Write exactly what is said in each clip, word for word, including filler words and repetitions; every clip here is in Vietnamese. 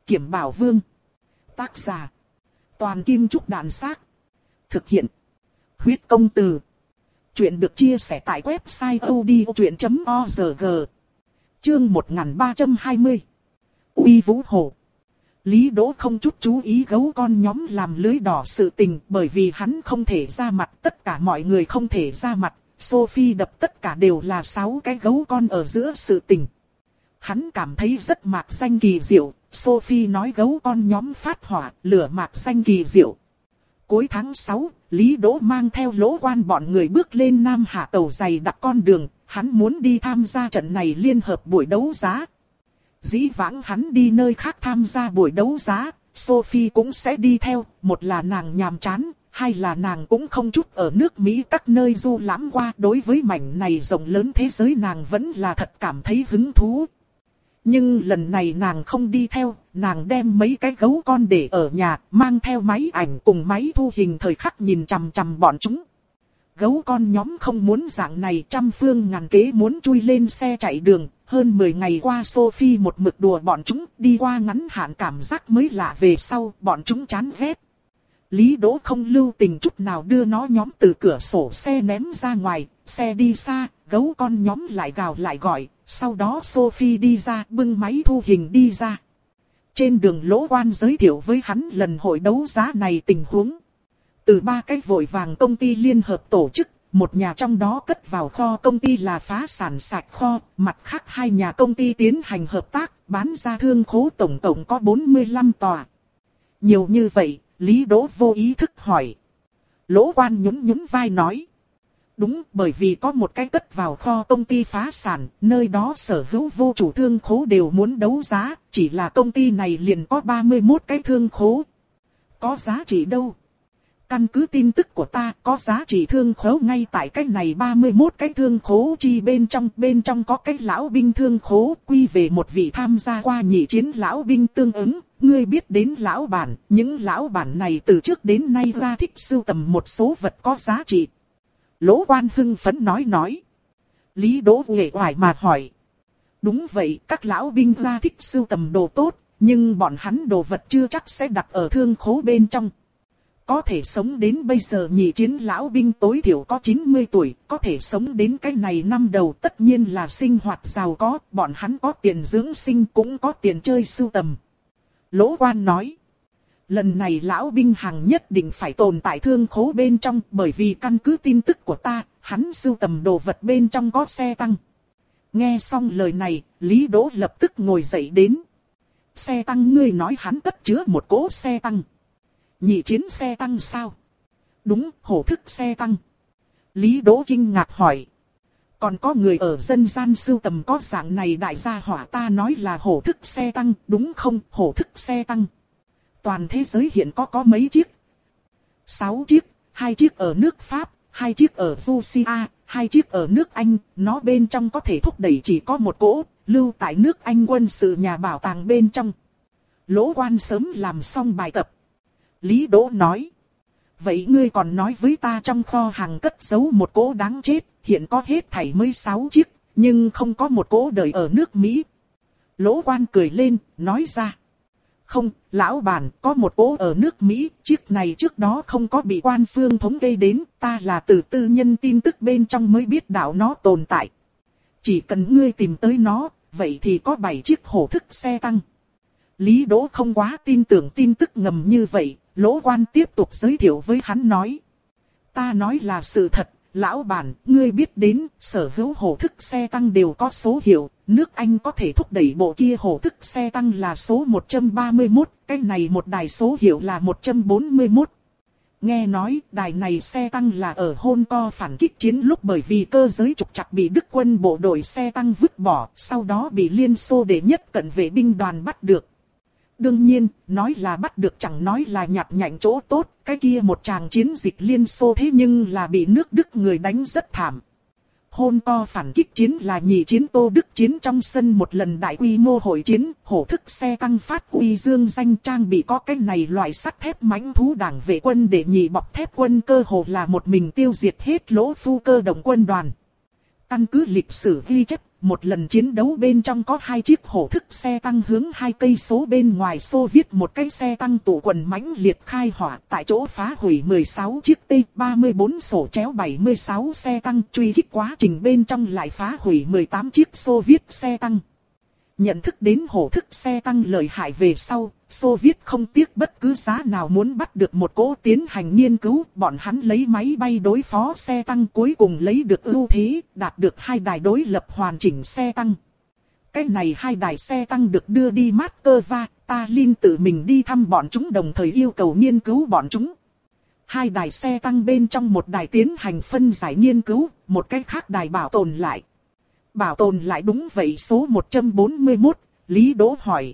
Kiểm Bảo Vương. Tác giả. Toàn Kim Trúc Đàn Xác. Thực hiện. Huyết Công Từ. Chuyện được chia sẻ tại website odchuyện chấm org. Chương một nghìn ba trăm hai mươi. Uy Vũ Hổ. Lý Đỗ không chút chú ý gấu con nhóm làm lưới đỏ sự tình, bởi vì hắn không thể ra mặt, tất cả mọi người không thể ra mặt. Sophie đập tất cả đều là sáu cái gấu con ở giữa sự tình. Hắn cảm thấy rất mạc danh kỳ diệu. Sophie nói gấu con nhóm phát hỏa, lửa mạc danh kỳ diệu. Cuối tháng sáu, Lý Đỗ mang theo Lỗ Quan bọn người bước lên Nam Hạ Tàu dày đặc con đường. Hắn muốn đi tham gia trận này liên hợp buổi đấu giá. Dĩ vãng hắn đi nơi khác tham gia buổi đấu giá, Sophie cũng sẽ đi theo. Một là nàng nhàm chán, hai là nàng cũng không chút ở nước Mỹ các nơi du lãm qua. Đối với mảnh này rộng lớn thế giới nàng vẫn là thật cảm thấy hứng thú. Nhưng lần này nàng không đi theo, nàng đem mấy cái gấu con để ở nhà, mang theo máy ảnh cùng máy thu hình thời khắc nhìn chằm chằm bọn chúng. Gấu con nhóm không muốn dạng này, trăm phương ngàn kế muốn chui lên xe chạy đường. Hơn mười ngày qua Sophie một mực đùa bọn chúng, đi qua ngắn hạn cảm giác mới lạ về sau, bọn chúng chán ghét. Lý Đỗ không lưu tình chút nào đưa nó nhóm từ cửa sổ xe ném ra ngoài, xe đi xa, gấu con nhóm lại gào lại gọi, sau đó Sophie đi ra bưng máy thu hình đi ra. Trên đường Lỗ Quan giới thiệu với hắn lần hội đấu giá này tình huống. Từ ba cái vội vàng công ty liên hợp tổ chức, một nhà trong đó cất vào kho công ty là phá sản sạch kho, mặt khác hai nhà công ty tiến hành hợp tác, bán ra thương khố tổng tổng có bốn mươi lăm tòa. Nhiều như vậy, Lý Đỗ vô ý thức hỏi. Lỗ Quan nhún nhún vai nói. Đúng, bởi vì có một cái cất vào kho công ty phá sản, nơi đó sở hữu vô chủ thương khố đều muốn đấu giá, chỉ là công ty này liền có ba mươi mốt cái thương khố. Có giá trị đâu? Căn cứ tin tức của ta, có giá trị thương khố ngay tại cái này ba mươi mốt cái thương khố chi bên trong, bên trong có cái lão binh thương khố, quy về một vị tham gia qua nhị chiến lão binh tương ứng. Ngươi biết đến lão bản, những lão bản này từ trước đến nay ra thích sưu tầm một số vật có giá trị. Lỗ Quan hưng phấn nói nói. Lý Đỗ uể oải mà hỏi. Đúng vậy, các lão binh ra thích sưu tầm đồ tốt, nhưng bọn hắn đồ vật chưa chắc sẽ đặt ở thương khố bên trong. Có thể sống đến bây giờ nhị chiến lão binh tối thiểu có chín mươi tuổi, có thể sống đến cái này năm đầu tất nhiên là sinh hoạt giàu có, bọn hắn có tiền dưỡng sinh cũng có tiền chơi sưu tầm. Lỗ Quan nói. Lần này lão binh hàng nhất định phải tồn tại thương khố bên trong, bởi vì căn cứ tin tức của ta, hắn sưu tầm đồ vật bên trong có xe tăng. Nghe xong lời này, Lý Đỗ lập tức ngồi dậy đến. Xe tăng, ngươi nói hắn cất chứa một cỗ xe tăng. Nhị chiến xe tăng sao? Đúng, hổ thức xe tăng. Lý Đỗ kinh ngạc hỏi. Còn có người ở dân gian sưu tầm có dạng này đại gia hỏa, ta nói là hổ thức xe tăng, đúng không? Hổ thức xe tăng. Toàn thế giới hiện có có mấy chiếc? Sáu chiếc, hai chiếc ở nước Pháp, hai chiếc ở Russia, hai chiếc ở nước Anh, nó bên trong có thể thúc đẩy chỉ có một cỗ, lưu tại nước Anh quân sự nhà bảo tàng bên trong. Lỗ Quan sớm làm xong bài tập. Lý Đỗ nói. Vậy ngươi còn nói với ta trong kho hàng cất giấu một cỗ đáng chết, hiện có hết thảy mới sáu chiếc, nhưng không có một cỗ đời ở nước Mỹ. Lỗ Quan cười lên, nói ra. Không, lão bản, có một cỗ ở nước Mỹ, chiếc này trước đó không có bị quan phương thống kê đến, ta là từ tư nhân tin tức bên trong mới biết đạo nó tồn tại. Chỉ cần ngươi tìm tới nó, vậy thì có bảy chiếc hổ thức xe tăng. Lý Đỗ không quá tin tưởng tin tức ngầm như vậy, Lỗ Quan tiếp tục giới thiệu với hắn nói. Ta nói là sự thật, lão bản, ngươi biết đến, sở hữu hổ thức xe tăng đều có số hiệu, nước Anh có thể thúc đẩy bộ kia hổ thức xe tăng là số một trăm ba mươi mốt, cái này một đài số hiệu là một trăm bốn mươi mốt. Nghe nói, đài này xe tăng là ở Hôn Co phản kích chiến lúc bởi vì cơ giới trục trặc bị Đức quân bộ đội xe tăng vứt bỏ, sau đó bị Liên Xô đệ nhất cận vệ binh đoàn bắt được. Đương nhiên, nói là bắt được chẳng nói là nhặt nhạnh chỗ tốt, cái kia một tràng chiến dịch Liên Xô thế nhưng là bị nước Đức người đánh rất thảm. Hôn Co phản kích chiến là nhị chiến Tô Đức chiến trong sân một lần đại quy mô hội chiến, hổ thức xe tăng phát uy dương danh trang bị có cái này loại sắt thép mãnh thú đảng vệ quân để nhị bọc thép quân cơ hồ là một mình tiêu diệt hết Lỗ Phu cơ động quân đoàn. Căn cứ lịch sử ghi chép, một lần chiến đấu bên trong có hai chiếc hổ thức xe tăng hướng hai cây số bên ngoài Xô Viết một cái xe tăng tụ quần mãnh liệt khai hỏa, tại chỗ phá hủy mười sáu chiếc T ba mươi bốn sổ chéo bảy mươi sáu xe tăng, truy kích quá trình bên trong lại phá hủy mười tám chiếc Xô Viết xe tăng. Nhận thức đến hổ thức xe tăng lợi hại về sau, Xô Viết không tiếc bất cứ giá nào muốn bắt được một cỗ tiến hành nghiên cứu, bọn hắn lấy máy bay đối phó xe tăng cuối cùng lấy được ưu thế, đạt được hai đài đối lập hoàn chỉnh xe tăng. Cái này hai đài xe tăng được đưa đi Moscow, Stalin tự mình đi thăm bọn chúng đồng thời yêu cầu nghiên cứu bọn chúng. Hai đài xe tăng bên trong một đài tiến hành phân giải nghiên cứu, một cái khác đài bảo tồn lại. Bảo tồn lại đúng vậy số một trăm bốn mươi mốt, Lý Đỗ hỏi.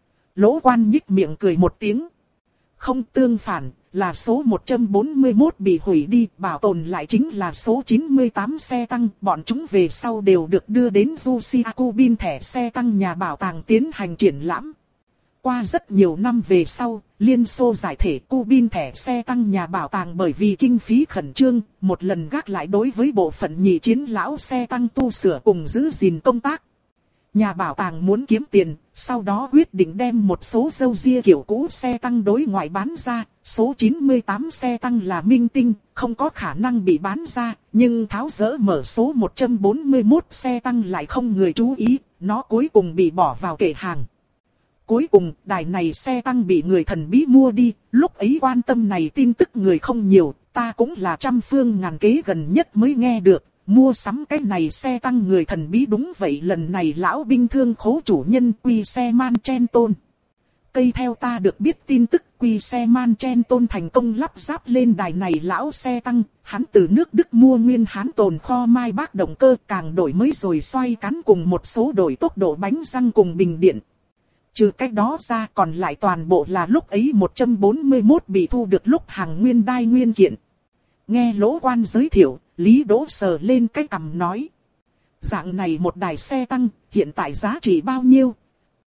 Lỗ Quan nhích miệng cười một tiếng. Không, tương phản, là số một trăm bốn mươi mốt bị hủy đi, bảo tồn lại chính là số chín mươi tám xe tăng, bọn chúng về sau đều được đưa đến Russia Kubin thẻ xe tăng nhà bảo tàng tiến hành triển lãm. Qua rất nhiều năm về sau, Liên Xô giải thể Kubin thẻ xe tăng nhà bảo tàng bởi vì kinh phí khẩn trương, một lần gác lại đối với bộ phận nhị chiến lão xe tăng tu sửa cùng giữ gìn công tác. Nhà bảo tàng muốn kiếm tiền, sau đó quyết định đem một số râu ria kiểu cũ xe tăng đối ngoại bán ra, số chín mươi tám xe tăng là minh tinh, không có khả năng bị bán ra, nhưng tháo dỡ mở số một trăm bốn mươi mốt xe tăng lại không người chú ý, nó cuối cùng bị bỏ vào kệ hàng. Cuối cùng, đài này xe tăng bị người thần bí mua đi, lúc ấy quan tâm này tin tức người không nhiều, ta cũng là trăm phương ngàn kế gần nhất mới nghe được, mua sắm cái này xe tăng người thần bí đúng vậy lần này lão binh thương khố chủ nhân Quy Xe Man Chen Tôn. Cây theo ta được biết tin tức Quy Xe Man Chen Tôn thành công lắp ráp lên đài này lão xe tăng, hắn từ nước Đức mua nguyên hán tồn kho Mai Bác động cơ càng đổi mới rồi xoay cán cùng một số đổi tốc độ bánh răng cùng bình điện. Trừ cách đó ra còn lại toàn bộ là lúc ấy một trăm bốn mươi mốt bị thu được lúc hàng nguyên đai nguyên kiện. Nghe Lỗ Quan giới thiệu, Lý Đỗ sờ lên cái cằm nói. Dạng này một đài xe tăng, hiện tại giá trị bao nhiêu?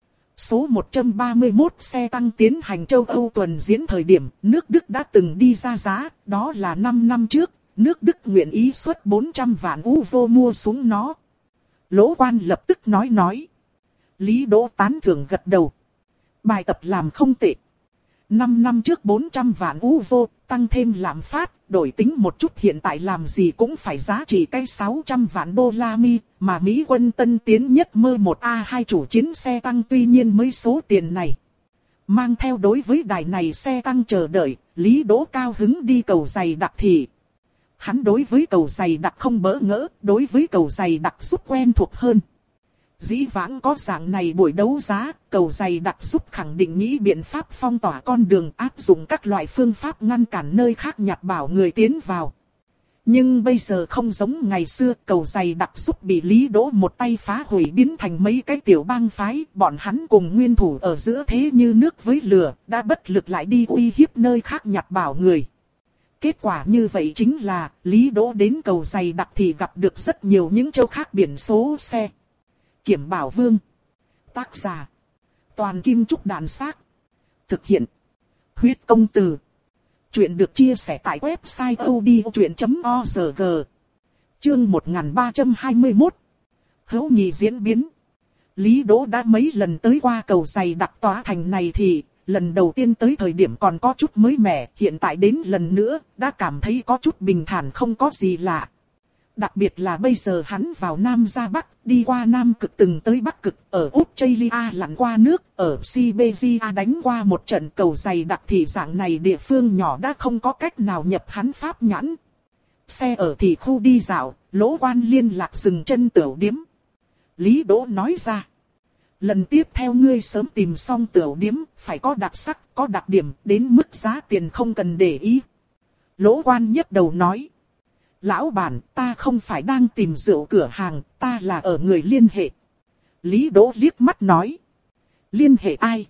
Số một trăm ba mươi mốt xe tăng tiến hành châu Âu tuần diễn thời điểm, nước Đức đã từng đi ra giá, đó là năm năm trước, nước Đức nguyện ý xuất bốn trăm vạn euro mua xuống nó. Lỗ Quan lập tức nói nói. Lý Đỗ tán thưởng gật đầu. Bài tập làm không tệ. Năm năm trước bốn trăm vạn euro, tăng thêm lạm phát, đổi tính một chút hiện tại làm gì cũng phải giá trị cái sáu trăm vạn đô la Mi, mà Mỹ quân tân tiến nhất mơ một A hai chủ chiến xe tăng tuy nhiên mới số tiền này. Mang theo đối với đài này xe tăng chờ đợi, Lý Đỗ cao hứng đi cầu giày đặc thì. Hắn đối với cầu giày đặc không bỡ ngỡ, đối với cầu giày đặc giúp quen thuộc hơn. Dĩ vãng có dạng này buổi đấu giá, cầu giày đặc giúp khẳng định nghĩ biện pháp phong tỏa con đường áp dụng các loại phương pháp ngăn cản nơi khác nhặt bảo người tiến vào. Nhưng bây giờ không giống ngày xưa, cầu giày đặc giúp bị Lý Đỗ một tay phá hủy biến thành mấy cái tiểu bang phái, bọn hắn cùng nguyên thủ ở giữa thế như nước với lửa, đã bất lực lại đi uy hiếp nơi khác nhặt bảo người. Kết quả như vậy chính là, Lý Đỗ đến cầu giày đặc thì gặp được rất nhiều những châu khác biển số xe. Kiểm Bảo Vương. Tác giả. Toàn Kim Trúc Đàn Xác. Thực hiện. Huyết Công Từ. Chuyện được chia sẻ tại website odchuyện chấm org. Chương một nghìn ba trăm hai mươi mốt. Hữu nghị diễn biến. Lý Đỗ đã mấy lần tới qua cầu giày đặc tòa thành này thì, lần đầu tiên tới thời điểm còn có chút mới mẻ, hiện tại đến lần nữa, đã cảm thấy có chút bình thản không có gì lạ. Đặc biệt là bây giờ hắn vào Nam ra Bắc, đi qua Nam Cực từng tới Bắc Cực, ở Australia lặn qua nước, ở Siberia đánh qua một trận cầu giày đặc thì dạng này địa phương nhỏ đã không có cách nào nhập hắn pháp nhãn. Xe ở thì khu đi dạo, Lỗ Quan liên lạc dừng chân tiểu điếm. Lý Đỗ nói ra. Lần tiếp theo ngươi sớm tìm xong tiểu điếm, phải có đặc sắc, có đặc điểm, đến mức giá tiền không cần để ý. Lỗ Quan nhấc đầu nói. Lão bản, ta không phải đang tìm rượu cửa hàng, ta là ở người liên hệ. Lý Đỗ liếc mắt nói. Liên hệ ai?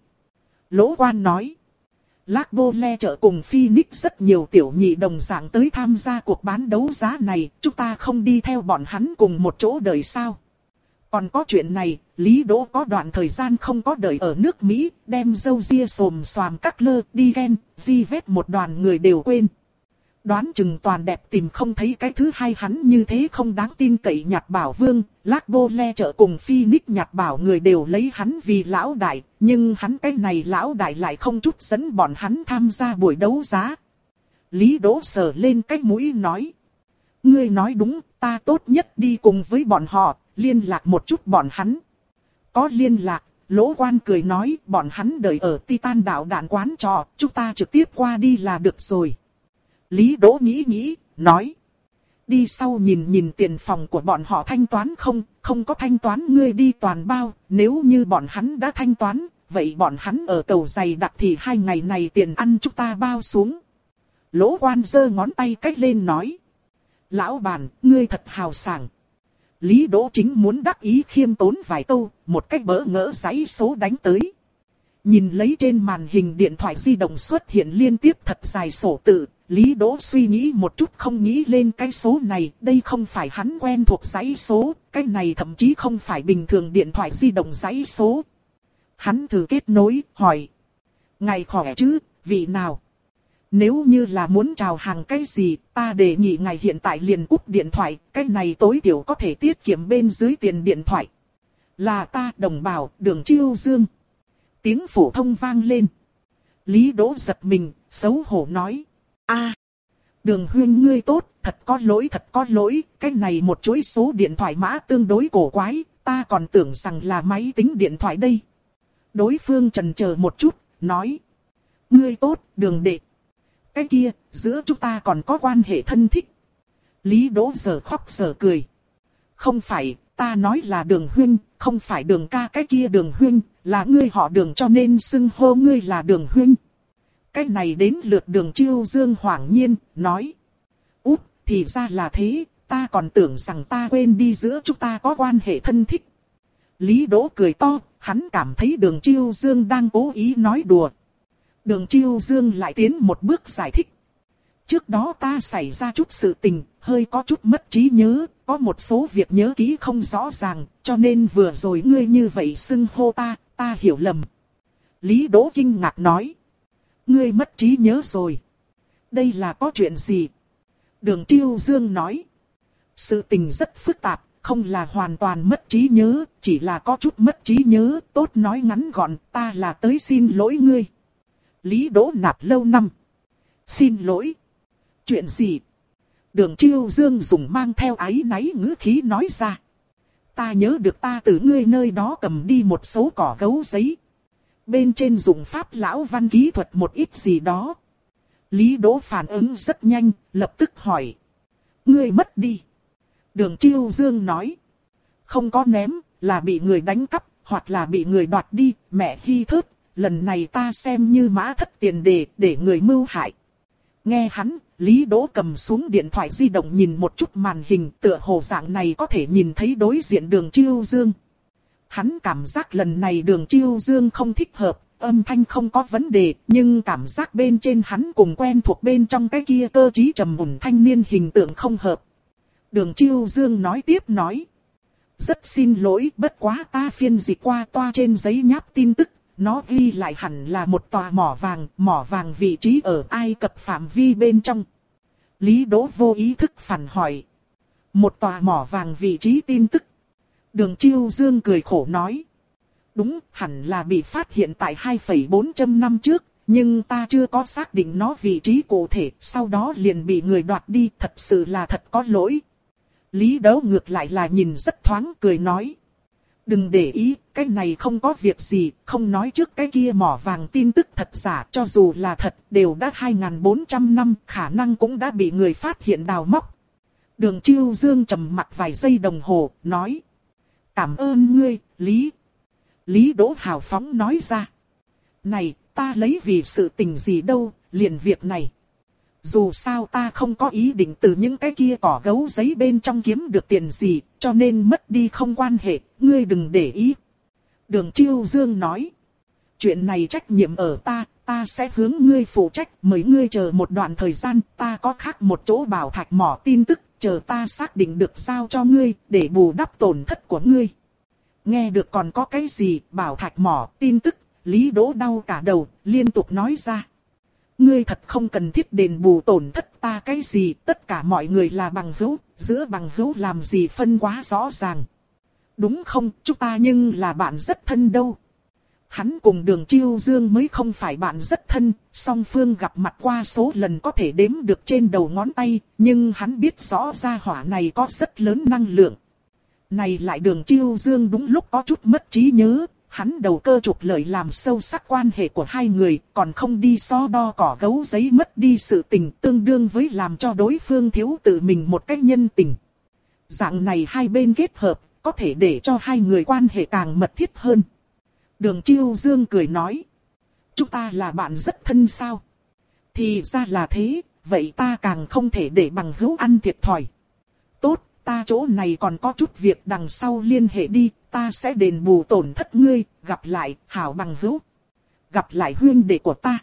Lỗ Quan nói. Lác Bô Le chợ cùng Phoenix rất nhiều tiểu nhị đồng dạng tới tham gia cuộc bán đấu giá này, chúng ta không đi theo bọn hắn cùng một chỗ đợi sao? Còn có chuyện này, Lý Đỗ có đoạn thời gian không có đợi ở nước Mỹ, đem dâu ria xồm xoàm các lơ, đi ghen, di vết một đoàn người đều quên. Đoán chừng toàn đẹp tìm không thấy cái thứ hai hắn như thế không đáng tin cậy nhặt bảo vương, Lác Bô Le trợ cùng Phoenix nhặt bảo người đều lấy hắn vì lão đại, nhưng hắn cái này lão đại lại không chút dẫn bọn hắn tham gia buổi đấu giá. Lý Đỗ sờ lên cái mũi nói. Ngươi nói đúng, ta tốt nhất đi cùng với bọn họ, liên lạc một chút bọn hắn. Có liên lạc, Lỗ Quan cười nói bọn hắn đợi ở Titan đảo đạn quán trọ, chúng ta trực tiếp qua đi là được rồi. Lý Đỗ nghĩ nghĩ, nói. Đi sau nhìn nhìn tiền phòng của bọn họ thanh toán không, không có thanh toán ngươi đi toàn bao, nếu như bọn hắn đã thanh toán, vậy bọn hắn ở cầu giày đặc thì hai ngày này tiền ăn chúng ta bao xuống. Lỗ Quan giơ ngón tay cách lên nói. Lão bản, ngươi thật hào sảng. Lý Đỗ chính muốn đắc ý khiêm tốn vài câu, một cách bỡ ngỡ giấy số đánh tới. Nhìn lấy trên màn hình điện thoại di động xuất hiện liên tiếp thật dài sổ tự, Lý Đỗ suy nghĩ một chút không nghĩ lên cái số này, đây không phải hắn quen thuộc giấy số, cái này thậm chí không phải bình thường điện thoại di động giấy số. Hắn thử kết nối, hỏi. Ngài khỏe chứ, vị nào? Nếu như là muốn chào hàng cái gì, ta đề nghị ngài hiện tại liền cúp điện thoại, cái này tối thiểu có thể tiết kiệm bên dưới tiền điện thoại. Là ta đồng bào, Đường Chiêu Dương. Tiếng phổ thông vang lên. Lý Đỗ giật mình, xấu hổ nói. A, Đường huynh ngươi tốt, thật có lỗi thật có lỗi, cái này một chuỗi số điện thoại mã tương đối cổ quái, ta còn tưởng rằng là máy tính điện thoại đây. Đối phương chần chờ một chút, nói. Ngươi tốt, Đường đệ. Cái kia, giữa chúng ta còn có quan hệ thân thích. Lý Đỗ giờ khóc giờ cười. Không phải, ta nói là Đường huynh, không phải Đường ca cái kia Đường huynh, là ngươi họ Đường cho nên xưng hô ngươi là Đường huynh. Cái này đến lượt Đường Chiêu Dương hoảng nhiên, nói. Út, thì ra là thế, ta còn tưởng rằng ta quên đi giữa chúng ta có quan hệ thân thích. Lý Đỗ cười to, hắn cảm thấy Đường Chiêu Dương đang cố ý nói đùa. Đường Chiêu Dương lại tiến một bước giải thích. Trước đó ta xảy ra chút sự tình, hơi có chút mất trí nhớ, có một số việc nhớ kỹ không rõ ràng, cho nên vừa rồi ngươi như vậy xưng hô ta, ta hiểu lầm. Lý Đỗ kinh ngạc nói. Ngươi mất trí nhớ rồi. Đây là có chuyện gì? Đường Chiêu Dương nói. Sự tình rất phức tạp, không là hoàn toàn mất trí nhớ, chỉ là có chút mất trí nhớ, tốt nói ngắn gọn, ta là tới xin lỗi ngươi. Lý Đỗ nạp lâu năm. Xin lỗi. Chuyện gì? Đường Chiêu Dương dùng mang theo áy náy ngữ khí nói ra. Ta nhớ được ta từ ngươi nơi đó cầm đi một số cỏ gấu giấy. Bên trên dùng pháp lão văn kỹ thuật một ít gì đó. Lý Đỗ phản ứng rất nhanh, lập tức hỏi. Ngươi mất đi. Đường Chiêu Dương nói. Không có ném, là bị người đánh cắp, hoặc là bị người đoạt đi, mẹ hi thớt. Lần này ta xem như mã thất tiền đề, để người mưu hại. Nghe hắn, Lý Đỗ cầm xuống điện thoại di động nhìn một chút màn hình, tựa hồ dạng này có thể nhìn thấy đối diện Đường Chiêu Dương. Hắn cảm giác lần này Đường Chiêu Dương không thích hợp, âm thanh không có vấn đề, nhưng cảm giác bên trên hắn cùng quen thuộc bên trong cái kia cơ trí trầm mùn thanh niên hình tượng không hợp. Đường Chiêu Dương nói tiếp nói. Rất xin lỗi, bất quá ta phiên dịch qua toa trên giấy nháp tin tức. Nó ghi lại hẳn là một tòa mỏ vàng, mỏ vàng vị trí ở Ai Cập phạm vi bên trong. Lý Đỗ vô ý thức phản hỏi. Một tòa mỏ vàng vị trí tin tức. Đường Chiêu Dương cười khổ nói. Đúng, hẳn là bị phát hiện tại hai phẩy bốn năm trước, nhưng ta chưa có xác định nó vị trí cụ thể, sau đó liền bị người đoạt đi, thật sự là thật có lỗi. Lý Đỗ ngược lại là nhìn rất thoáng cười nói. Đừng để ý, cái này không có việc gì, không nói trước cái kia mỏ vàng tin tức thật giả, cho dù là thật, đều đã hai nghìn bốn trăm năm, khả năng cũng đã bị người phát hiện đào móc. Đường Chiêu Dương trầm mặc vài giây đồng hồ, nói. Cảm ơn ngươi, Lý. Lý Đỗ hào phóng nói ra. Này, ta lấy vì sự tình gì đâu, liền việc này. Dù sao ta không có ý định từ những cái kia cỏ gấu giấy bên trong kiếm được tiền gì, cho nên mất đi không quan hệ, ngươi đừng để ý. Đường Chiêu Dương nói. Chuyện này trách nhiệm ở ta, ta sẽ hướng ngươi phụ trách, mời ngươi chờ một đoạn thời gian, ta có khác một chỗ bảo thạch mỏ tin tức, chờ ta xác định được giao cho ngươi, để bù đắp tổn thất của ngươi. Nghe được còn có cái gì, bảo thạch mỏ tin tức, Lý Đỗ đau cả đầu, liên tục nói ra. Ngươi thật không cần thiết đền bù tổn thất ta cái gì, tất cả mọi người là bằng hữu, giữa bằng hữu làm gì phân quá rõ ràng. Đúng không, chúng ta nhưng là bạn rất thân đâu. Hắn cùng Đường Chiêu Dương mới không phải bạn rất thân, song phương gặp mặt qua số lần có thể đếm được trên đầu ngón tay, nhưng hắn biết rõ gia hỏa này có rất lớn năng lượng. Này lại Đường Chiêu Dương đúng lúc có chút mất trí nhớ, hắn đầu cơ trục lợi làm sâu sắc quan hệ của hai người, còn không đi so đo cỏ gấu giấy mất đi sự tình, tương đương với làm cho đối phương thiếu tự mình một cách nhân tình. Dạng này hai bên kết hợp, có thể để cho hai người quan hệ càng mật thiết hơn. Đường Chiêu Dương cười nói. Chúng ta là bạn rất thân sao? Thì ra là thế, vậy ta càng không thể để bằng hữu ăn thiệt thòi. Tốt, ta chỗ này còn có chút việc đằng sau liên hệ đi, ta sẽ đền bù tổn thất ngươi, gặp lại, hảo bằng hữu. Gặp lại huynh đệ của ta.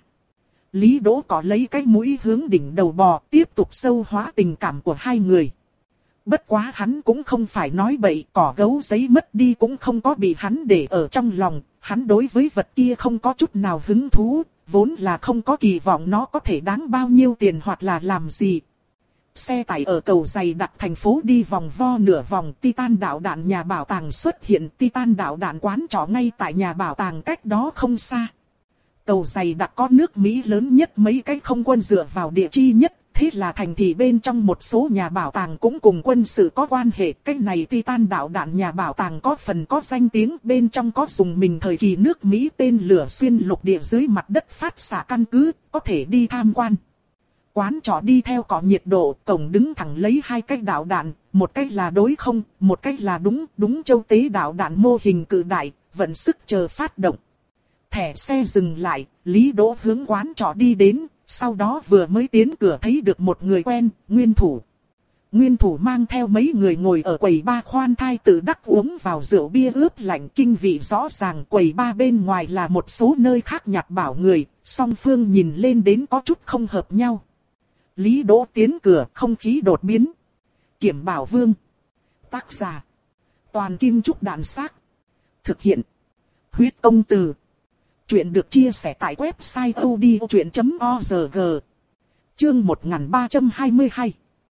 Lý Đỗ có lấy cái mũi hướng đỉnh đầu bò, tiếp tục sâu hóa tình cảm của hai người. Bất quá hắn cũng không phải nói bậy, cỏ gấu giấy mất đi cũng không có bị hắn để ở trong lòng, hắn đối với vật kia không có chút nào hứng thú, vốn là không có kỳ vọng nó có thể đáng bao nhiêu tiền hoặc là làm gì. Xe tải ở cầu dày đặc thành phố đi vòng vo nửa vòng, Titan đạo đạn nhà bảo tàng xuất hiện, Titan đạo đạn quán trọ ngay tại nhà bảo tàng cách đó không xa. Cầu dày đặc có nước Mỹ lớn nhất mấy cái không quân dựa vào địa chi nhất. Thế là thành thị bên trong một số nhà bảo tàng cũng cùng quân sự có quan hệ. Cái này Titan đạo đạn nhà bảo tàng có phần có danh tiếng, bên trong có dùng mình thời kỳ nước Mỹ tên lửa xuyên lục địa dưới mặt đất phát xạ căn cứ, có thể đi tham quan. Quán trọ đi theo cọ nhiệt độ, cổng đứng thẳng lấy hai cái đạo đạn, một cái là đối không, một cái là đúng, đúng châu tế đạo đạn mô hình cự đại, vận sức chờ phát động. Thẻ xe dừng lại, Lý Đỗ hướng quán trọ đi đến. Sau đó vừa mới tiến cửa thấy được một người quen, Nguyên Thủ. Nguyên Thủ mang theo mấy người ngồi ở quầy ba khoan thai tự đắc uống vào rượu bia ướp lạnh kinh vị rõ ràng. Quầy ba bên ngoài là một số nơi khác nhặt bảo người, song phương nhìn lên đến có chút không hợp nhau. Lý Đỗ tiến cửa, không khí đột biến. Kiểm Bảo Vương. Tác giả. Toàn Kim Trúc Đạn Xác. Thực hiện. Huyết Công Từ. Chuyện được chia sẻ tại website odchuyện chấm org. Chương một nghìn ba trăm hai mươi hai.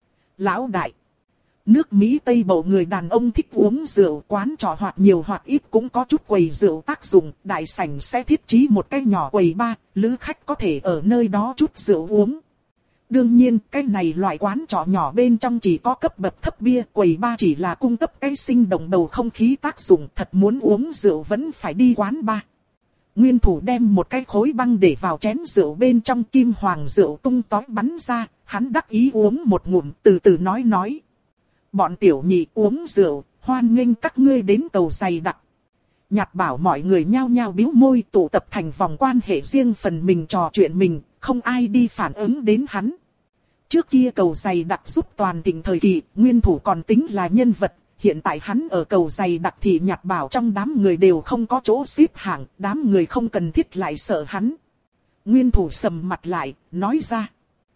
Lão đại. Nước Mỹ Tây Bộ người đàn ông thích uống rượu, quán trọ hoặc nhiều hoặc ít cũng có chút quầy rượu tác dụng. Đại sảnh sẽ thiết trí một cái nhỏ quầy bar, lữ khách có thể ở nơi đó chút rượu uống. Đương nhiên, cái này loại quán trọ nhỏ bên trong chỉ có cấp bậc thấp bia, quầy bar chỉ là cung cấp cái sinh động bầu không khí tác dụng. Thật muốn uống rượu vẫn phải đi quán bar. Nguyên Thủ đem một cái khối băng để vào chén rượu bên trong, kim hoàng rượu tung tói bắn ra, hắn đắc ý uống một ngụm, từ từ nói nói. Bọn tiểu nhị uống rượu, hoan nghênh các ngươi đến cầu dày đặc. Nhạt bảo mọi người nhao nhao bĩu môi tụ tập thành vòng quan hệ riêng phần mình trò chuyện mình, không ai đi phản ứng đến hắn. Trước kia cầu dày đặc giúp toàn tỉnh thời kỳ, Nguyên Thủ còn tính là nhân vật. Hiện tại hắn ở cầu dày đặc thì nhạt bảo trong đám người đều không có chỗ xếp hạng, đám người không cần thiết lại sợ hắn. Nguyên Thủ sầm mặt lại, nói ra.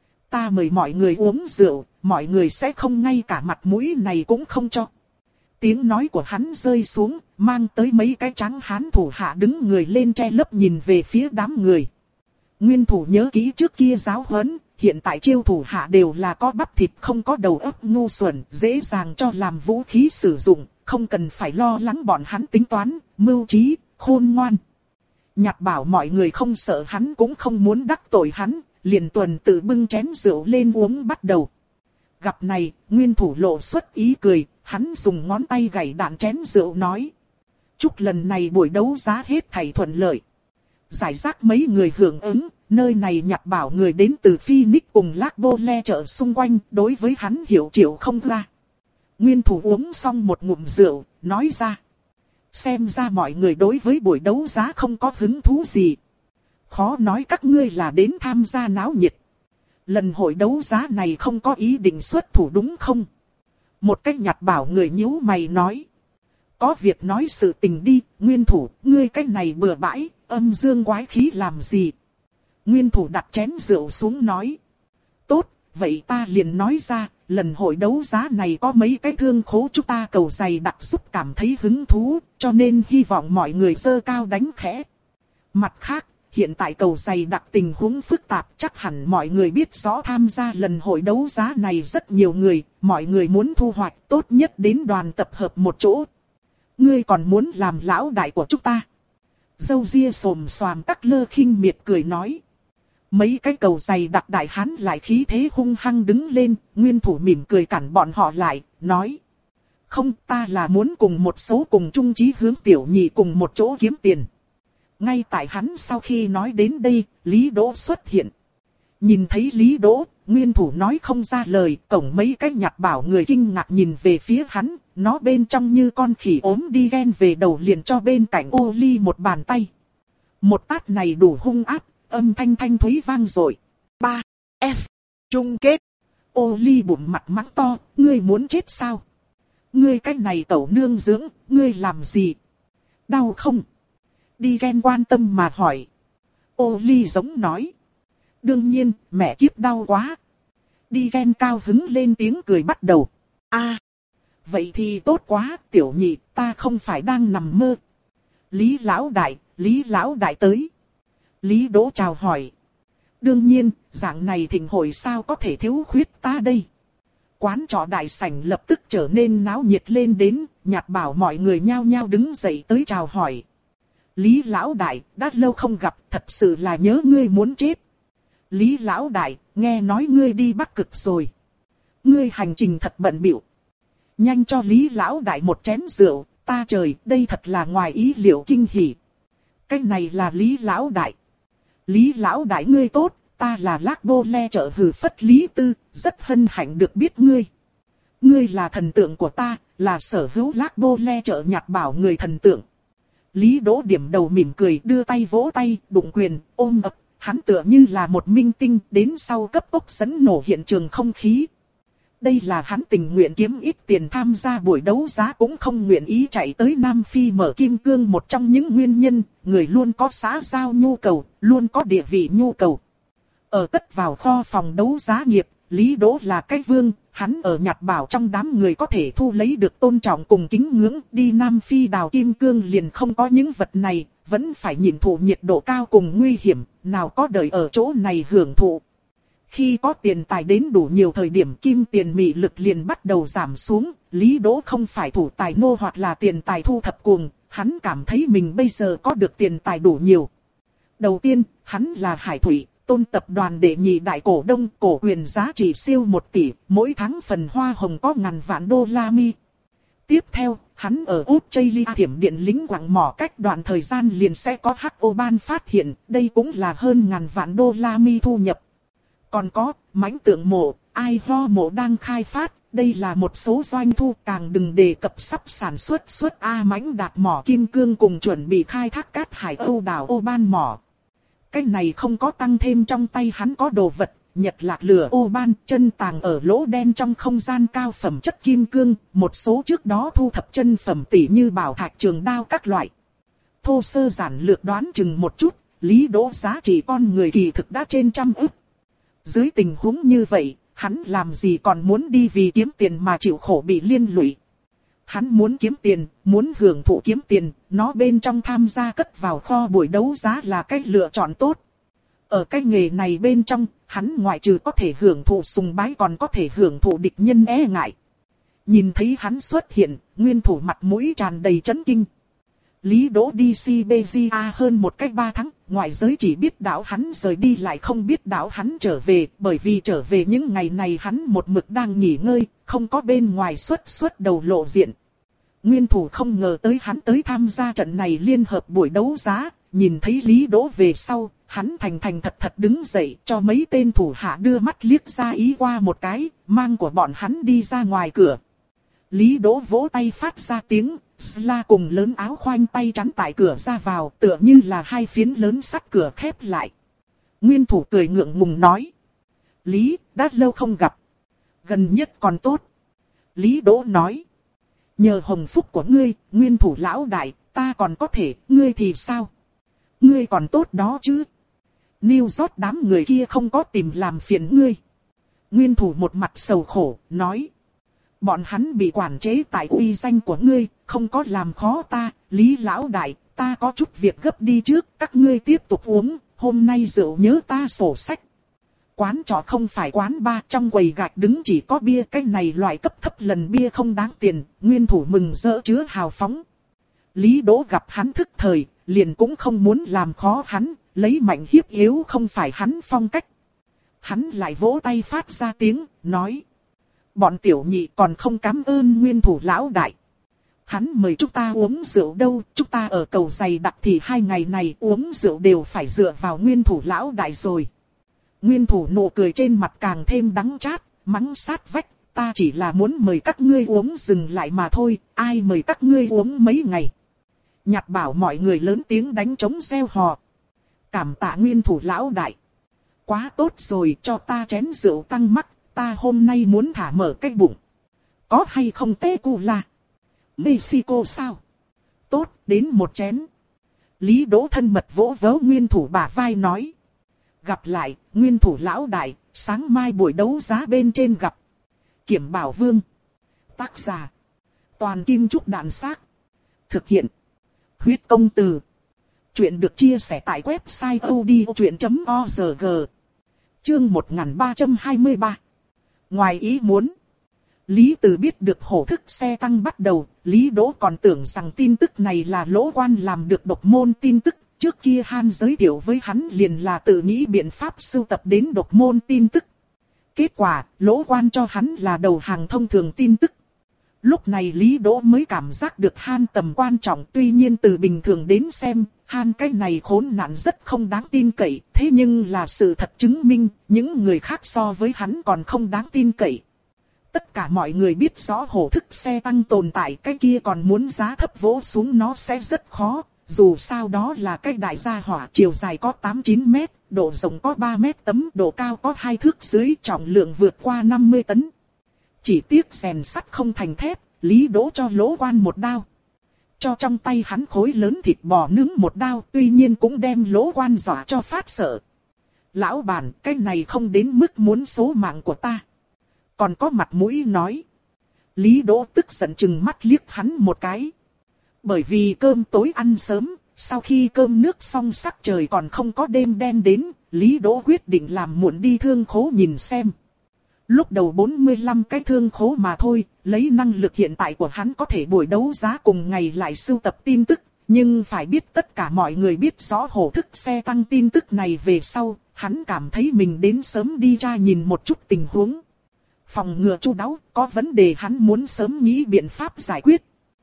Ta mời mọi người uống rượu, mọi người sẽ không ngay cả mặt mũi này cũng không cho. Tiếng nói của hắn rơi xuống, mang tới mấy cái trắng hán thủ hạ đứng người lên che lấp nhìn về phía đám người. Nguyên Thủ nhớ kỹ trước kia giáo huấn. Hiện tại chiêu thủ hạ đều là có bắp thịt không có đầu óc ngu xuẩn, dễ dàng cho làm vũ khí sử dụng, không cần phải lo lắng bọn hắn tính toán, mưu trí, khôn ngoan. Nhạt bảo mọi người không sợ hắn cũng không muốn đắc tội hắn, liền tuần tự bưng chén rượu lên uống bắt đầu. Gặp này, Nguyên Thủ lộ xuất ý cười, hắn dùng ngón tay gảy đạn chén rượu nói. Chúc lần này buổi đấu giá hết thảy thuận lợi. Giải rác mấy người hưởng ứng. Nơi này nhặt bảo người đến từ Phoenix cùng Lác Bô Le chợ xung quanh, đối với hắn hiểu triệu không ra. Nguyên Thủ uống xong một ngụm rượu, nói ra. Xem ra mọi người đối với buổi đấu giá không có hứng thú gì. Khó nói các ngươi là đến tham gia náo nhiệt. Lần hội đấu giá này không có ý định xuất thủ đúng không? Một cách nhặt bảo người nhíu mày nói. Có việc nói sự tình đi, Nguyên Thủ, ngươi cách này bừa bãi, âm dương quái khí làm gì? Nguyên Thủ đặt chén rượu xuống nói. Tốt, vậy ta liền nói ra, lần hội đấu giá này có mấy cái thương khố chúng ta cầu dày đặc giúp cảm thấy hứng thú, cho nên hy vọng mọi người giơ cao đánh khẽ. Mặt khác, hiện tại cầu dày đặc tình huống phức tạp, chắc hẳn mọi người biết rõ tham gia lần hội đấu giá này rất nhiều người, mọi người muốn thu hoạch tốt nhất đến đoàn tập hợp một chỗ. Ngươi còn muốn làm lão đại của chúng ta? Dâu ria xồm xoàm Tắc Lơ khinh miệt cười nói. Mấy cái cầu dày đặc đại hán lại khí thế hung hăng đứng lên, Nguyên Thủ mỉm cười cản bọn họ lại, nói. Không, ta là muốn cùng một số cùng chung chí hướng tiểu nhị cùng một chỗ kiếm tiền. Ngay tại hắn sau khi nói đến đây, Lý Đỗ xuất hiện. Nhìn thấy Lý Đỗ, Nguyên Thủ nói không ra lời, cổng mấy cái nhặt bảo người kinh ngạc nhìn về phía hắn, nó bên trong như con khỉ ốm đi ghen về đầu liền cho bên cạnh Ô Ly một bàn tay. Một tát này đủ hung ác, âm thanh thanh thúy vang dội. ba F chung kết. Ô Ly bụng mặt mắng to, ngươi muốn chết sao? Ngươi cái này tẩu nương dưỡng, ngươi làm gì? Đau không? Đi ghen quan tâm mà hỏi. Ô Ly giống nói. Đương nhiên, mẹ kiếp đau quá. Đi ghen cao hứng lên tiếng cười bắt đầu. A, vậy thì tốt quá, tiểu nhị, ta không phải đang nằm mơ. Lý lão đại, Lý lão đại tới. Lý Đỗ chào hỏi. Đương nhiên, dạng này thịnh hội sao có thể thiếu khuyết ta đây. Quán trọ đại sảnh lập tức trở nên náo nhiệt lên đến, nhạt bảo mọi người nhao nhao đứng dậy tới chào hỏi. Lý lão đại, đã lâu không gặp, thật sự là nhớ ngươi muốn chết. Lý lão đại, nghe nói ngươi đi Bắc Cực rồi. Ngươi hành trình thật bận bịu. Nhanh cho Lý lão đại một chén rượu, ta trời, đây thật là ngoài ý liệu kinh hỉ. Cái này là Lý lão đại. Lý lão đại ngươi tốt, ta là Lác Bô Le Trợ Hừ Phất Lý Tư, rất hân hạnh được biết ngươi. Ngươi là thần tượng của ta, là sở hữu Lác Bô Le Trợ nhặt bảo người thần tượng. Lý Đỗ điểm đầu mỉm cười đưa tay vỗ tay, đụng quyền, ôm ập, hắn tựa như là một minh tinh đến sau cấp tốc dẫn nổ hiện trường không khí. Đây là hắn tình nguyện kiếm ít tiền tham gia buổi đấu giá cũng không nguyện ý chạy tới Nam Phi mở kim cương một trong những nguyên nhân, người luôn có xã giao nhu cầu, luôn có địa vị nhu cầu. Ở tất vào kho phòng đấu giá nghiệp, Lý Đỗ là cái vương, hắn ở nhặt bảo trong đám người có thể thu lấy được tôn trọng cùng kính ngưỡng, đi Nam Phi đào kim cương liền không có những vật này, vẫn phải nhịn thụ nhiệt độ cao cùng nguy hiểm, nào có đời ở chỗ này hưởng thụ. Khi có tiền tài đến đủ nhiều thời điểm kim tiền mị lực liền bắt đầu giảm xuống, Lý Đỗ không phải thủ tài nô hoặc là tiền tài thu thập cuồng, hắn cảm thấy mình bây giờ có được tiền tài đủ nhiều. Đầu tiên, hắn là Hải Thủy, Tôn tập đoàn đệ nhị đại cổ đông, cổ quyền giá trị siêu một tỷ, mỗi tháng phần hoa hồng có ngàn vạn đô la mi. Tiếp theo, hắn ở Australia thiểm điện lính quặng mỏ cách đoạn thời gian liền sẽ có hắc ô ban phát hiện, đây cũng là hơn ngàn vạn đô la mi thu nhập. Còn có, mãnh tượng mộ, ai ho mộ đang khai phát, đây là một số doanh thu càng đừng đề cập sắp sản xuất xuất A mãnh đạt mỏ kim cương cùng chuẩn bị khai thác cát hải Âu đảo ô ban mỏ. Cái này không có tăng thêm trong tay hắn có đồ vật, nhật lạc lửa ô ban chân tàng ở lỗ đen trong không gian cao phẩm chất kim cương, một số trước đó thu thập chân phẩm tỷ như bảo thạch trường đao các loại. Thô sơ giản lược đoán chừng một chút, Lý Đỗ giá trị con người kỳ thực đã trên trăm ức. Dưới tình huống như vậy, hắn làm gì còn muốn đi vì kiếm tiền mà chịu khổ bị liên lụy. Hắn muốn kiếm tiền, muốn hưởng thụ kiếm tiền, nó bên trong tham gia cất vào kho buổi đấu giá là cách lựa chọn tốt. Ở cái nghề này bên trong, hắn ngoại trừ có thể hưởng thụ sùng bái còn có thể hưởng thụ địch nhân e ngại. Nhìn thấy hắn xuất hiện, Nguyên Thủ mặt mũi tràn đầy chấn kinh. Lý Đỗ đi Siberia hơn một cách ba tháng, ngoại giới chỉ biết đạo hắn rời đi lại không biết đạo hắn trở về, bởi vì trở về những ngày này hắn một mực đang nghỉ ngơi, không có bên ngoài xuất xuất đầu lộ diện. Nguyên Thủ không ngờ tới hắn tới tham gia trận này liên hợp buổi đấu giá, nhìn thấy Lý Đỗ về sau, hắn thành thành thật thật đứng dậy cho mấy tên thủ hạ đưa mắt liếc ra ý qua một cái, mang của bọn hắn đi ra ngoài cửa. Lý Đỗ vỗ tay phát ra tiếng, Sla cùng lớn áo khoanh tay chắn tại cửa ra vào, tựa như là hai phiến lớn sắt cửa khép lại. Nguyên Thủ cười ngượng ngùng nói. Lý, đã lâu không gặp. Gần nhất còn tốt. Lý Đỗ nói. Nhờ hồng phúc của ngươi, Nguyên Thủ lão đại, ta còn có thể, ngươi thì sao? Ngươi còn tốt đó chứ? New York đám người kia không có tìm làm phiền ngươi. Nguyên Thủ một mặt sầu khổ, nói. Bọn hắn bị quản chế tại uy danh của ngươi, không có làm khó ta, Lý lão đại, ta có chút việc gấp đi trước, các ngươi tiếp tục uống, hôm nay rượu nhớ ta sổ sách. Quán trọ không phải quán bar, trong quầy gạch đứng chỉ có bia, cái này loại cấp thấp lần bia không đáng tiền, nguyên thủ mừng rỡ chứa hào phóng. Lý Đỗ gặp hắn thức thời, liền cũng không muốn làm khó hắn, lấy mạnh hiếp yếu không phải hắn phong cách. Hắn lại vỗ tay phát ra tiếng, nói. Bọn tiểu nhị còn không cảm ơn nguyên thủ lão đại. Hắn mời chúng ta uống rượu đâu, chúng ta ở cầu giày đặc thì hai ngày này uống rượu đều phải dựa vào nguyên thủ lão đại rồi. Nguyên thủ nụ cười trên mặt càng thêm đắng chát, mắng sát vách, ta chỉ là muốn mời các ngươi uống dừng lại mà thôi, ai mời các ngươi uống mấy ngày. Nhặt bảo mọi người lớn tiếng đánh trống reo hò. Cảm tạ nguyên thủ lão đại. Quá tốt rồi, cho ta chén rượu tăng mắc, ta hôm nay muốn thả mở cái bụng. Có hay không tequila? Mexico sao? Tốt, đến một chén. Lý Đỗ thân mật vỗ vớ nguyên thủ bả vai nói. Gặp lại, nguyên thủ lão đại, sáng mai buổi đấu giá bên trên gặp. Kiểm Bảo Vương. Tác giả. Toàn Kim Trúc Đạn Xác. Thực hiện. Huyết Công Từ. Chuyện được chia sẻ tại website odchuyện chấm org. Chương một nghìn ba trăm hai mươi ba. Ngoài ý muốn. Lý Từ biết được hổ thức xe tăng bắt đầu, Lý Đỗ còn tưởng rằng tin tức này là Lỗ Quan làm được độc môn tin tức. Trước kia Han giới thiệu với hắn liền là tự nghĩ biện pháp sưu tập đến độc môn tin tức. Kết quả, Lỗ Quan cho hắn là đầu hàng thông thường tin tức. Lúc này Lý Đỗ mới cảm giác được Han tầm quan trọng, tuy nhiên từ bình thường đến xem, Han cái này khốn nạn rất không đáng tin cậy, thế nhưng là sự thật chứng minh, những người khác so với hắn còn không đáng tin cậy. Tất cả mọi người biết rõ hổ thức xe tăng tồn tại, cái kia còn muốn giá thấp vỗ xuống nó sẽ rất khó. Dù sao đó là cái đại gia hỏa, chiều dài có tám chín mét, độ rộng có ba mét tấm, độ cao có hai thước dưới, trọng lượng vượt qua năm mươi tấn. Chỉ tiếc rèn sắt không thành thép, Lý Đỗ cho Lỗ Quan một đao. Cho trong tay hắn khối lớn thịt bò nướng một đao, tuy nhiên cũng đem Lỗ Quan dọa cho phát sợ. Lão bản, cái này không đến mức muốn số mạng của ta. Còn có mặt mũi nói. Lý Đỗ tức giận chừng mắt liếc hắn một cái. Bởi vì cơm tối ăn sớm, sau khi cơm nước xong sắc trời còn không có đêm đen đến, Lý Đỗ quyết định làm muộn đi thương khố nhìn xem. Lúc đầu bốn mươi lăm cái thương khố mà thôi, lấy năng lực hiện tại của hắn có thể buổi đấu giá cùng ngày lại sưu tập tin tức, nhưng phải biết tất cả mọi người biết rõ hổ thức xe tăng tin tức này về sau, hắn cảm thấy mình đến sớm đi ra nhìn một chút tình huống. Phòng ngừa chu đáo, có vấn đề hắn muốn sớm nghĩ biện pháp giải quyết.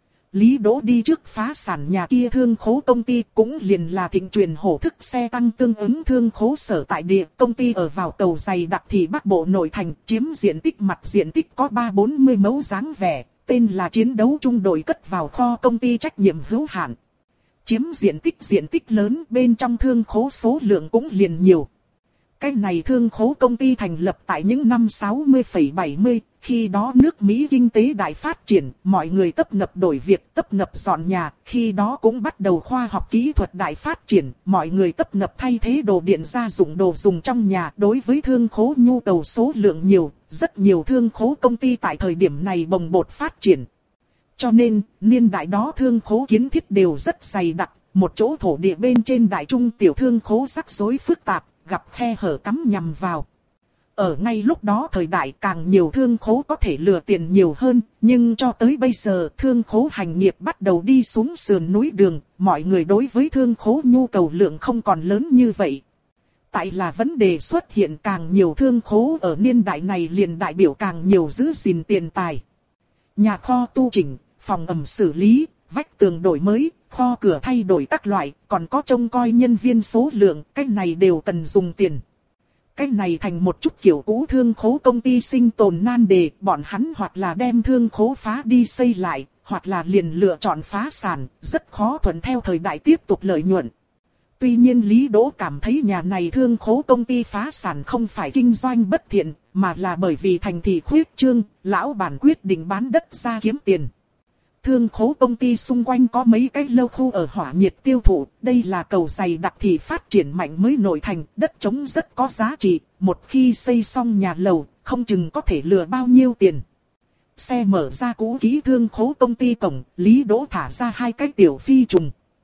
Lý Đỗ đi trước phá sản nhà kia thương khố công ty, cũng liền là thịnh truyền hổ thức xe tăng tương ứng thương khố sở tại địa. Công ty ở vào cầu giày đặc thị Bắc Bộ nội thành, chiếm diện tích mặt diện tích có ba bốn mươi mẫu dáng vẻ, tên là chiến đấu trung đội cất vào kho công ty trách nhiệm hữu hạn. Chiếm diện tích diện tích lớn, bên trong thương khố số lượng cũng liền nhiều. Cái này thương khố công ty thành lập tại những năm sáu mươi phẩy bảy mươi, khi đó nước Mỹ kinh tế đại phát triển, mọi người tấp nập đổi việc, tấp nập dọn nhà, khi đó cũng bắt đầu khoa học kỹ thuật đại phát triển, mọi người tấp nập thay thế đồ điện gia dụng đồ dùng trong nhà. Đối với thương khố nhu cầu số lượng nhiều, rất nhiều thương khố công ty tại thời điểm này bồng bột phát triển. Cho nên, niên đại đó thương khố kiến thiết đều rất dày đặc, một chỗ thổ địa bên trên đại trung tiểu thương khố rắc rối phức tạp, gặp khe hở cắm nhằm vào. Ở ngay lúc đó thời đại càng nhiều thương khố có thể lừa tiền nhiều hơn, nhưng cho tới bây giờ thương khố hành nghiệp bắt đầu đi xuống sườn núi đường, mọi người đối với thương khố nhu cầu lượng không còn lớn như vậy. Tại là vấn đề xuất hiện càng nhiều thương khố ở niên đại này liền đại biểu càng nhiều giữ gìn tiền tài. Nhà kho tu chỉnh, phòng ẩm xử lý, vách tường đổi mới, kho cửa thay đổi các loại, còn có trông coi nhân viên số lượng, cái này đều cần dùng tiền. Cái này thành một chút kiểu cũ thương khố công ty sinh tồn nan đề, bọn hắn hoặc là đem thương khố phá đi xây lại, hoặc là liền lựa chọn phá sản, rất khó thuận theo thời đại tiếp tục lợi nhuận. Tuy nhiên Lý Đỗ cảm thấy nhà này thương khố công ty phá sản không phải kinh doanh bất thiện, mà là bởi vì thành thị khuyết trương, lão bản quyết định bán đất ra kiếm tiền. Thương khố công ty xung quanh có mấy cái lâu khu ở hỏa nhiệt tiêu thụ, đây là cầu giày đặc thị phát triển mạnh mới nội thành, đất trống rất có giá trị, một khi xây xong nhà lầu, không chừng có thể lừa bao nhiêu tiền. Xe mở ra cũ kỹ thương khố công ty cổng, Lý Đỗ thả ra hai cái tiểu phi trùng.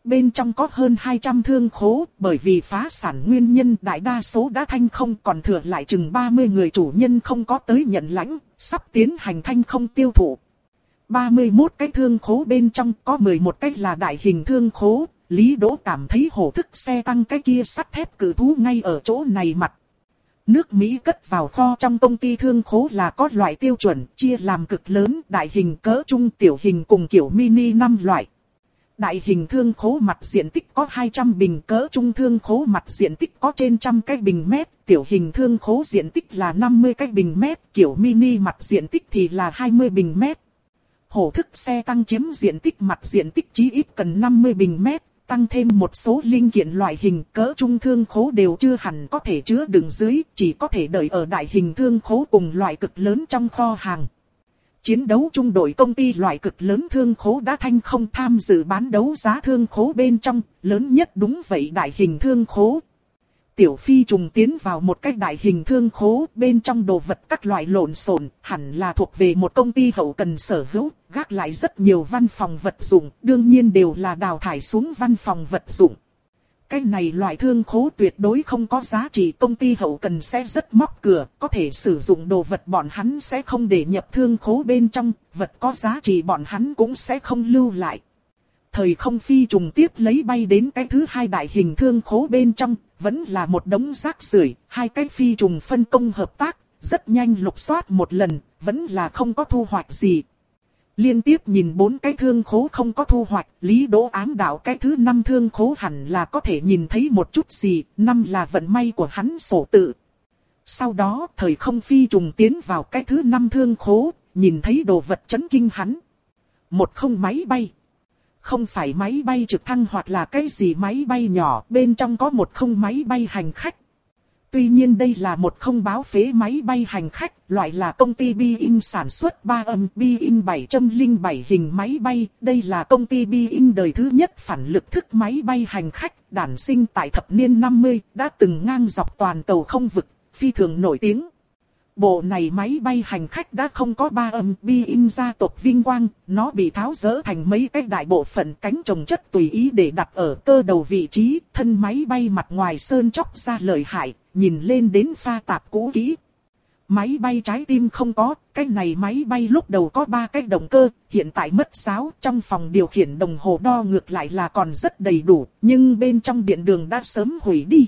bên trong có hơn hai trăm thương khố, bởi vì phá sản nguyên nhân đại đa số đã thanh không, còn thừa lại chừng ba mươi người chủ nhân không có tới nhận lãnh, sắp tiến hành thanh không tiêu thụ. ba mươi mốt cái thương khố bên trong có mười một cái là đại hình thương khố, Lý Đỗ cảm thấy hổ thức xe tăng cái kia sắt thép cử thú ngay ở chỗ này mặt. Nước Mỹ cất vào kho trong công ty thương khố là có loại tiêu chuẩn, chia làm cực lớn, đại hình, cỡ trung, tiểu hình cùng kiểu mini năm loại. Đại hình thương khố mặt diện tích có hai trăm bình, cỡ trung thương khố mặt diện tích có trên trăm cái bình mét, tiểu hình thương khố diện tích là năm mươi cái bình mét, kiểu mini mặt diện tích thì là hai mươi bình mét. Hổ thức xe tăng chiếm diện tích mặt diện tích chí ít cần năm mươi bình mét, tăng thêm một số linh kiện loại hình cỡ trung thương khố đều chưa hẳn có thể chứa đựng dưới, chỉ có thể đợi ở đại hình thương khố cùng loại cực lớn trong kho hàng. Chiến đấu trung đội công ty loại cực lớn thương khố đã thanh không tham dự bán đấu giá thương khố bên trong, lớn nhất đúng vậy đại hình thương khố. Tiểu Phi trùng tiến vào một cái đại hình thương khố, bên trong đồ vật các loại lộn xộn, hẳn là thuộc về một công ty hậu cần sở hữu, gác lại rất nhiều văn phòng vật dụng, đương nhiên đều là đào thải xuống văn phòng vật dụng. Cái này loại thương khố tuyệt đối không có giá trị, công ty hậu cần sẽ rất móc cửa, có thể sử dụng đồ vật bọn hắn sẽ không để nhập thương khố bên trong, vật có giá trị bọn hắn cũng sẽ không lưu lại. Thời không phi trùng tiếp lấy bay đến cái thứ hai đại hình thương khố bên trong, vẫn là một đống rác rưởi, hai cái phi trùng phân công hợp tác, rất nhanh lục soát một lần, vẫn là không có thu hoạch gì. Liên tiếp nhìn bốn cái thương khố không có thu hoạch, Lý Đỗ ám đạo cái thứ năm thương khố hẳn là có thể nhìn thấy một chút gì, năm là vận may của hắn sổ tự. Sau đó thời không phi trùng tiến vào cái thứ năm thương khố, nhìn thấy đồ vật chấn kinh hắn. Một không máy bay. Không phải máy bay trực thăng hoặc là cái gì máy bay nhỏ, bên trong có một không máy bay hành khách. Tuy nhiên đây là một không báo phế máy bay hành khách, loại là công ty Boeing sản xuất ba âm Boeing bảy không bảy hình máy bay. Đây là công ty Boeing đời thứ nhất phản lực thức máy bay hành khách, đản sinh tại thập niên năm mươi, đã từng ngang dọc toàn cầu không vực, phi thường nổi tiếng. Bộ này máy bay hành khách đã không có ba âm Boeing gia tộc vinh quang, nó bị tháo dỡ thành mấy cái đại bộ phận cánh trồng chất tùy ý để đặt ở cơ đầu vị trí, thân máy bay mặt ngoài sơn chóc ra lợi hại, nhìn lên đến pha tạp cũ kỹ. Máy bay trái tim không có, cái này máy bay lúc đầu có ba cái động cơ, hiện tại mất sáo, trong phòng điều khiển đồng hồ đo ngược lại là còn rất đầy đủ, nhưng bên trong điện đường đã sớm hủy đi.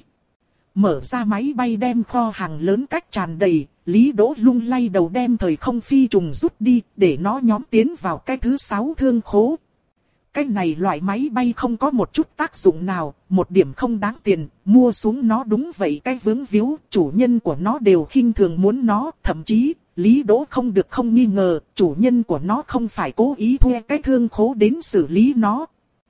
Mở ra máy bay đem kho hàng lớn cách tràn đầy, Lý Đỗ lung lay đầu đem thời không phi trùng rút đi, để nó nhóm tiến vào cái thứ sáu thương khố. Cái này loại máy bay không có một chút tác dụng nào, một điểm không đáng tiền, mua xuống nó đúng vậy cái vướng víu, chủ nhân của nó đều khinh thường muốn nó, thậm chí, Lý Đỗ không được không nghi ngờ, chủ nhân của nó không phải cố ý thuê cái thương khố đến xử lý nó.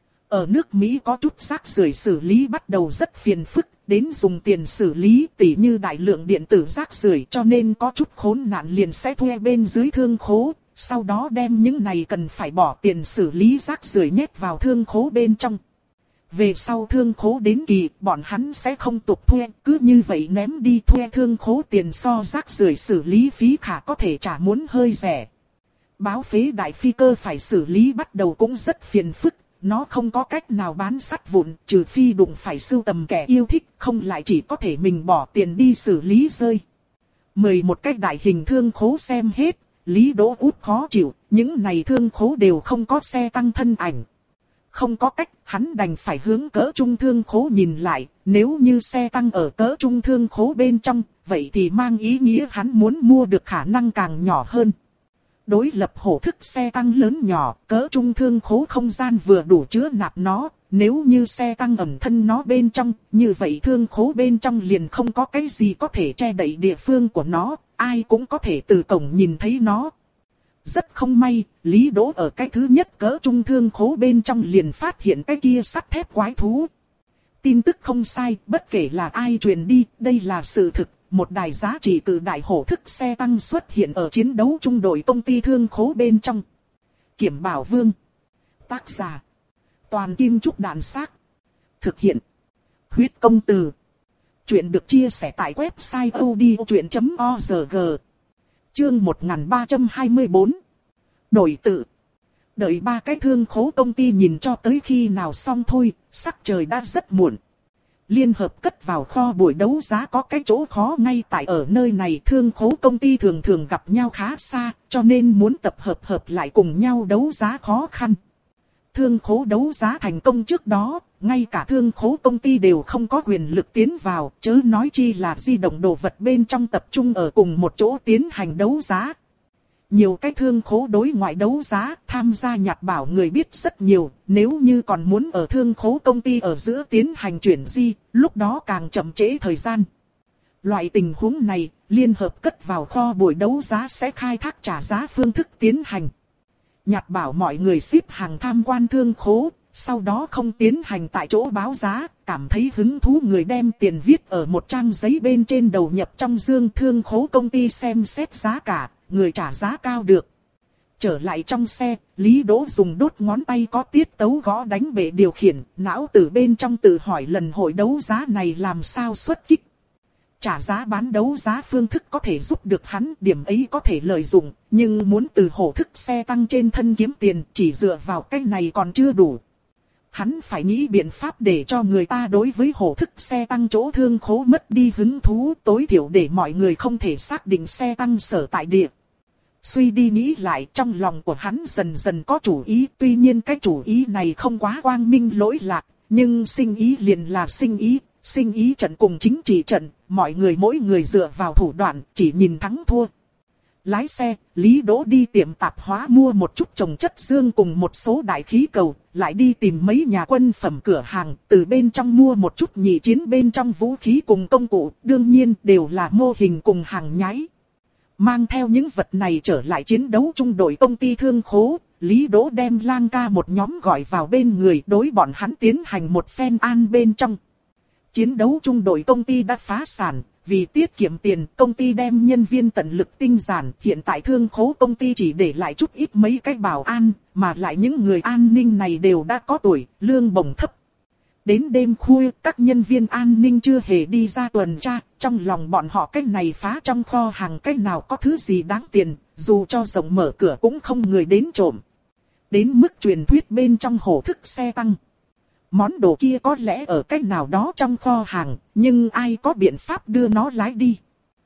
Ở nước Mỹ có chút rác rưởi xử lý bắt đầu rất phiền phức, đến dùng tiền xử lý tỉ như đại lượng điện tử rác rưởi, cho nên có chút khốn nạn liền sẽ thuê bên dưới thương khố, sau đó đem những này cần phải bỏ tiền xử lý rác rưởi nhét vào thương khố bên trong. Về sau thương khố đến kỳ, bọn hắn sẽ không tục thuê, cứ như vậy ném đi thuê thương khố tiền so rác rưởi xử lý phí khả có thể trả muốn hơi rẻ. Báo phế đại phi cơ phải xử lý bắt đầu cũng rất phiền phức. Nó không có cách nào bán sắt vụn, trừ phi đụng phải sưu tầm kẻ yêu thích, không lại chỉ có thể mình bỏ tiền đi xử lý rơi. Mười một cái đại hình thương khố xem hết, Lý Đỗ út khó chịu, những này thương khố đều không có xe tăng thân ảnh. Không có cách, hắn đành phải hướng cỡ trung thương khố nhìn lại, nếu như xe tăng ở cỡ trung thương khố bên trong, vậy thì mang ý nghĩa hắn muốn mua được khả năng càng nhỏ hơn. Đối lập hổ thức xe tăng lớn nhỏ, cỡ trung thương khố không gian vừa đủ chứa nạp nó, nếu như xe tăng ẩn thân nó bên trong, như vậy thương khố bên trong liền không có cái gì có thể che đậy địa phương của nó, ai cũng có thể từ cổng nhìn thấy nó. Rất không may, Lý Đỗ ở cái thứ nhất cỡ trung thương khố bên trong liền phát hiện cái kia sắt thép quái thú. Tin tức không sai, bất kể là ai truyền đi, đây là sự thực. Một đài giá trị cự đại hổ thức xe tăng xuất hiện ở chiến đấu trung đội công ty thương khố bên trong. Kiểm Bảo Vương. Tác giả. Toàn Kim Trúc Đàn Xác. Thực hiện. Huyết Công Từ. Chuyện được chia sẻ tại website odchuyện chấm org. Chương một nghìn ba trăm hai mươi bốn. Đổi tự. Đợi ba cái thương khố công ty nhìn cho tới khi nào xong thôi, sắc trời đã rất muộn. Liên hợp cất vào kho buổi đấu giá có cái chỗ khó ngay tại ở nơi này, thương khố công ty thường thường gặp nhau khá xa, cho nên muốn tập hợp hợp lại cùng nhau đấu giá khó khăn. Thương khố đấu giá thành công trước đó, ngay cả thương khố công ty đều không có quyền lực tiến vào, chớ nói chi là di động đồ vật bên trong tập trung ở cùng một chỗ tiến hành đấu giá. Nhiều cái thương khố đối ngoại đấu giá, tham gia nhặt bảo người biết rất nhiều, nếu như còn muốn ở thương khố công ty ở giữa tiến hành chuyển di, lúc đó càng chậm trễ thời gian. Loại tình huống này, liên hợp cất vào kho buổi đấu giá sẽ khai thác trả giá phương thức tiến hành. Nhặt bảo mọi người xếp hàng tham quan thương khố, sau đó không tiến hành tại chỗ báo giá, cảm thấy hứng thú người đem tiền viết ở một trang giấy bên trên đầu nhập trong dương, thương khố công ty xem xét giá cả, người trả giá cao được. Trở lại trong xe, Lý Đỗ dùng đốt ngón tay có tiết tấu gõ đánh bệ điều khiển, não từ bên trong tự hỏi lần hội đấu giá này làm sao xuất kích. Trả giá bán đấu giá phương thức có thể giúp được hắn, điểm ấy có thể lợi dụng, nhưng muốn từ hổ thức xe tăng trên thân kiếm tiền chỉ dựa vào cái này còn chưa đủ. Hắn phải nghĩ biện pháp để cho người ta đối với hổ thức xe tăng chỗ thương khố mất đi hứng thú, tối thiểu để mọi người không thể xác định xe tăng sở tại địa. Suy đi nghĩ lại, trong lòng của hắn dần dần có chủ ý, tuy nhiên cái chủ ý này không quá quang minh lỗi lạc, nhưng sinh ý liền là sinh ý, sinh ý trận cùng chính trị trận, mọi người mỗi người dựa vào thủ đoạn, chỉ nhìn thắng thua. Lái xe, Lý Đỗ đi tiệm tạp hóa mua một chút trồng chất dương cùng một số đại khí cầu, lại đi tìm mấy nhà quân phẩm cửa hàng, từ bên trong mua một chút nhị chiến bên trong vũ khí cùng công cụ, đương nhiên đều là mô hình cùng hàng nhái. Mang theo những vật này trở lại chiến đấu trung đội công ty thương khố, Lý Đỗ đem Lang ca một nhóm gọi vào bên người, đối bọn hắn tiến hành một phen an bên trong. Chiến đấu trung đội công ty đã phá sản, vì tiết kiệm tiền, công ty đem nhân viên tận lực tinh giản, hiện tại thương khố công ty chỉ để lại chút ít mấy cái bảo an, mà lại những người an ninh này đều đã có tuổi, lương bổng thấp. Đến đêm khuya, các nhân viên an ninh chưa hề đi ra tuần tra, trong lòng bọn họ cái này phá trong kho hàng cái nào có thứ gì đáng tiền, dù cho rộng mở cửa cũng không người đến trộm. Đến mức truyền thuyết bên trong hổ thức xe tăng. Món đồ kia có lẽ ở cách nào đó trong kho hàng, nhưng ai có biện pháp đưa nó lái đi.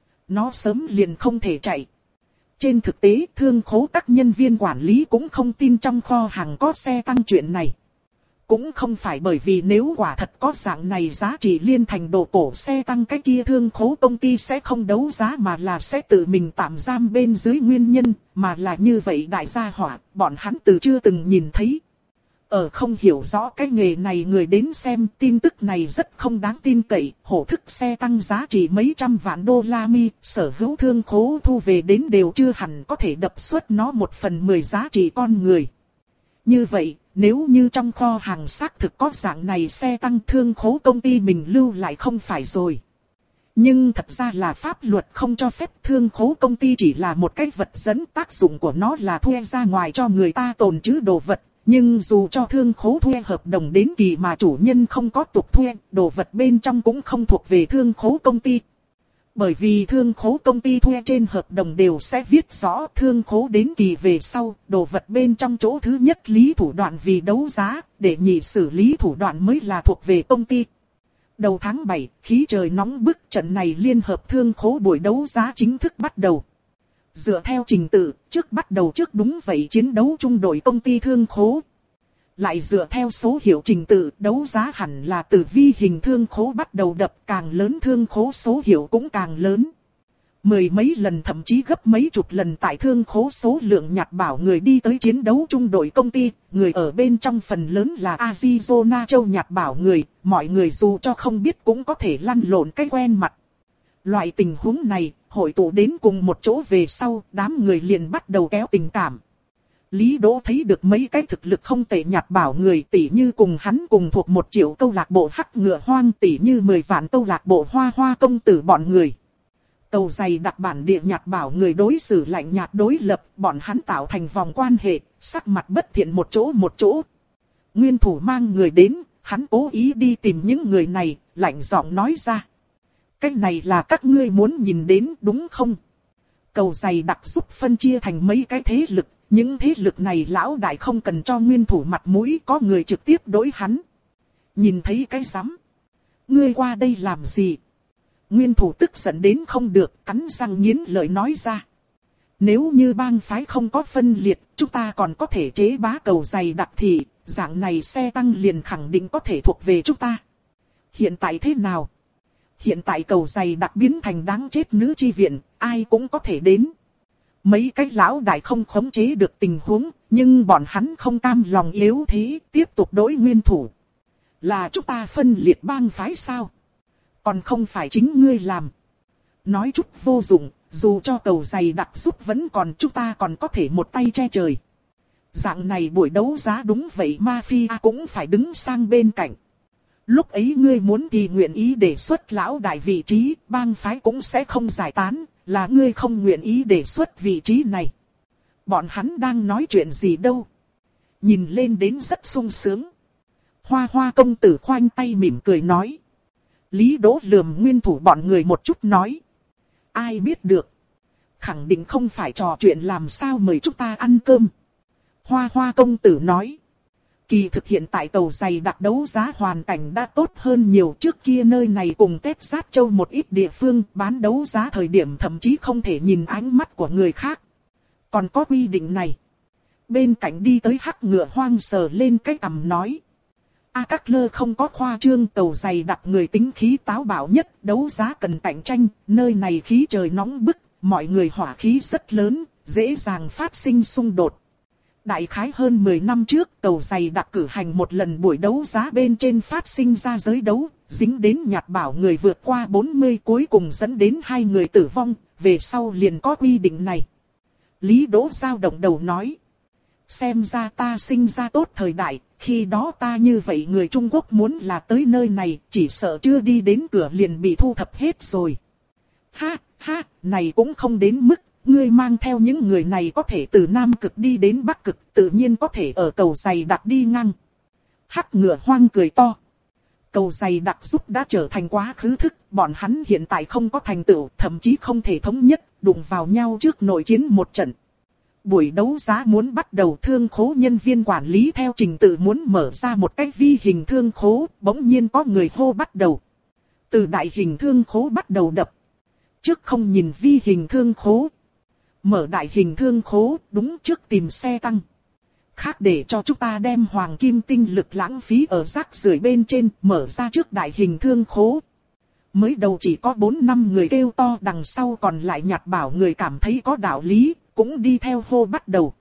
Nó sớm liền không thể chạy. Trên thực tế, thương khố các nhân viên quản lý cũng không tin trong kho hàng có xe tăng chuyện này. Cũng không phải bởi vì nếu quả thật có dạng này giá trị liên thành đồ cổ xe tăng, cái kia thương khố công ty sẽ không đấu giá, mà là sẽ tự mình tạm giam bên dưới nguyên nhân, mà là như vậy đại gia hỏa, bọn hắn từ chưa từng nhìn thấy. Ở không hiểu rõ cái nghề này người đến xem tin tức này rất không đáng tin cậy, hổ thức xe tăng giá trị mấy trăm vạn đô la mi, sở hữu thương khố thu về đến đều chưa hẳn có thể đập xuất nó một phần mười giá trị con người. Như vậy, nếu như trong kho hàng xác thực có dạng này xe tăng, thương khố công ty mình lưu lại không phải rồi. Nhưng thật ra là pháp luật không cho phép, thương khố công ty chỉ là một cái vật dẫn, tác dụng của nó là thuê ra ngoài cho người ta tồn trữ đồ vật. Nhưng dù cho thương khố thuê hợp đồng đến kỳ mà chủ nhân không có tục thuê, đồ vật bên trong cũng không thuộc về thương khố công ty. Bởi vì thương khố công ty thuê trên hợp đồng đều sẽ viết rõ thương khố đến kỳ về sau, đồ vật bên trong chỗ thứ nhất lý thủ đoạn vì đấu giá, để nhị xử lý thủ đoạn mới là thuộc về công ty. Đầu tháng bảy, khí trời nóng bức, trận này liên hợp thương khố buổi đấu giá chính thức bắt đầu. Dựa theo trình tự, trước bắt đầu trước đúng vậy chiến đấu trung đội công ty thương khố. Lại dựa theo số hiệu trình tự, đấu giá hẳn là từ vi hình thương khố bắt đầu đập, càng lớn thương khố số hiệu cũng càng lớn. Mười mấy lần thậm chí gấp mấy chục lần tại thương khố số lượng nhặt bảo người đi tới chiến đấu trung đội công ty, người ở bên trong phần lớn là Arizona châu nhặt bảo người, mọi người dù cho không biết cũng có thể lăn lộn cái quen mặt. Loại tình huống này, hội tụ đến cùng một chỗ về sau, đám người liền bắt đầu kéo tình cảm. Lý Đỗ thấy được mấy cái thực lực không tệ nhặt bảo người, tỷ như cùng hắn cùng thuộc một triệu câu lạc bộ hắc ngựa hoang, tỷ như mười vạn câu lạc bộ hoa hoa công tử bọn người. Tàu dày đặc bản địa nhặt bảo người đối xử lạnh nhạt đối lập, bọn hắn tạo thành vòng quan hệ, sắc mặt bất thiện một chỗ một chỗ. Nguyên thủ mang người đến, hắn cố ý đi tìm những người này, lạnh giọng nói ra. Cái này là các ngươi muốn nhìn đến đúng không? Cầu dày đặc giúp phân chia thành mấy cái thế lực, Những thế lực này lão đại không cần cho nguyên thủ mặt mũi, có người trực tiếp đối hắn. Nhìn thấy cái rắm. Ngươi qua đây làm gì? Nguyên thủ tức giận đến không được, cắn răng nghiến lợi nói ra. Nếu như bang phái không có phân liệt, chúng ta còn có thể chế bá cầu dày đặc thì, dạng này xe tăng liền khẳng định có thể thuộc về chúng ta. Hiện tại thế nào? Hiện tại cầu dày đặc biến thành đáng chết nữ chi viện, ai cũng có thể đến. Mấy cái lão đại không khống chế được tình huống, nhưng bọn hắn không cam lòng yếu thế, tiếp tục đối nguyên thủ. Là chúng ta phân liệt bang phái sao? Còn không phải chính ngươi làm. Nói chút vô dụng, dù cho cầu dày đặc giúp vẫn còn, chúng ta còn có thể một tay che trời. Dạng này buổi đấu giá đúng vậy, mafia cũng phải đứng sang bên cạnh. Lúc ấy ngươi muốn thì nguyện ý đề xuất lão đại vị trí, bang phái cũng sẽ không giải tán, là ngươi không nguyện ý đề xuất vị trí này. Bọn hắn đang nói chuyện gì đâu? Nhìn lên đến rất sung sướng. Hoa Hoa công tử khoanh tay mỉm cười nói. Lý Đỗ lườm nguyên thủ bọn người một chút nói. Ai biết được. Khẳng định không phải trò chuyện làm sao mời chúng ta ăn cơm. Hoa Hoa công tử nói. Kỳ thực hiện tại cầu dày đặc đấu giá hoàn cảnh đã tốt hơn nhiều, trước kia nơi này cùng Tết Sát Châu một ít địa phương bán đấu giá thời điểm thậm chí không thể nhìn ánh mắt của người khác. Còn có quy định này. Bên cạnh đi tới hắc ngựa hoang sờ lên cái cằm nói. A Các Lơ không có khoa trương, cầu dày đặc người tính khí táo bạo nhất, đấu giá cần cạnh tranh, nơi này khí trời nóng bức, mọi người hỏa khí rất lớn, dễ dàng phát sinh xung đột. Đại khái hơn mười năm trước, cầu dày đặc cử hành một lần buổi đấu giá bên trên phát sinh ra giới đấu, dính đến nhạt bảo người vượt qua bốn mươi, cuối cùng dẫn đến hai người tử vong, về sau liền có quy định này. Lý Đỗ dao động đầu nói. Xem ra ta sinh ra tốt thời đại, khi đó ta như vậy người Trung Quốc muốn là tới nơi này, chỉ sợ chưa đi đến cửa liền bị thu thập hết rồi. Ha, ha, này cũng không đến mức, ngươi mang theo những người này có thể từ Nam Cực đi đến Bắc Cực, tự nhiên có thể ở cầu dày đặc đi ngang. Hắc ngựa hoang cười to. Cầu dày đặc giúp đã trở thành quá khứ thức, bọn hắn hiện tại không có thành tựu, thậm chí không thể thống nhất, đụng vào nhau trước nội chiến một trận. Buổi đấu giá muốn bắt đầu, thương khố nhân viên quản lý theo trình tự muốn mở ra một cái vi hình thương khố, bỗng nhiên có người hô bắt đầu. Từ đại hình thương khố bắt đầu đập. Trước không nhìn vi hình thương khố. Mở đại hình thương khố, đúng trước tìm xe tăng. Khác để cho chúng ta đem hoàng kim tinh lực lãng phí ở rác rưởi bên trên, mở ra trước đại hình thương khố. Mới đầu chỉ có bốn năm người kêu to, đằng sau còn lại nhạt bảo người cảm thấy có đạo lý, cũng đi theo hô bắt đầu.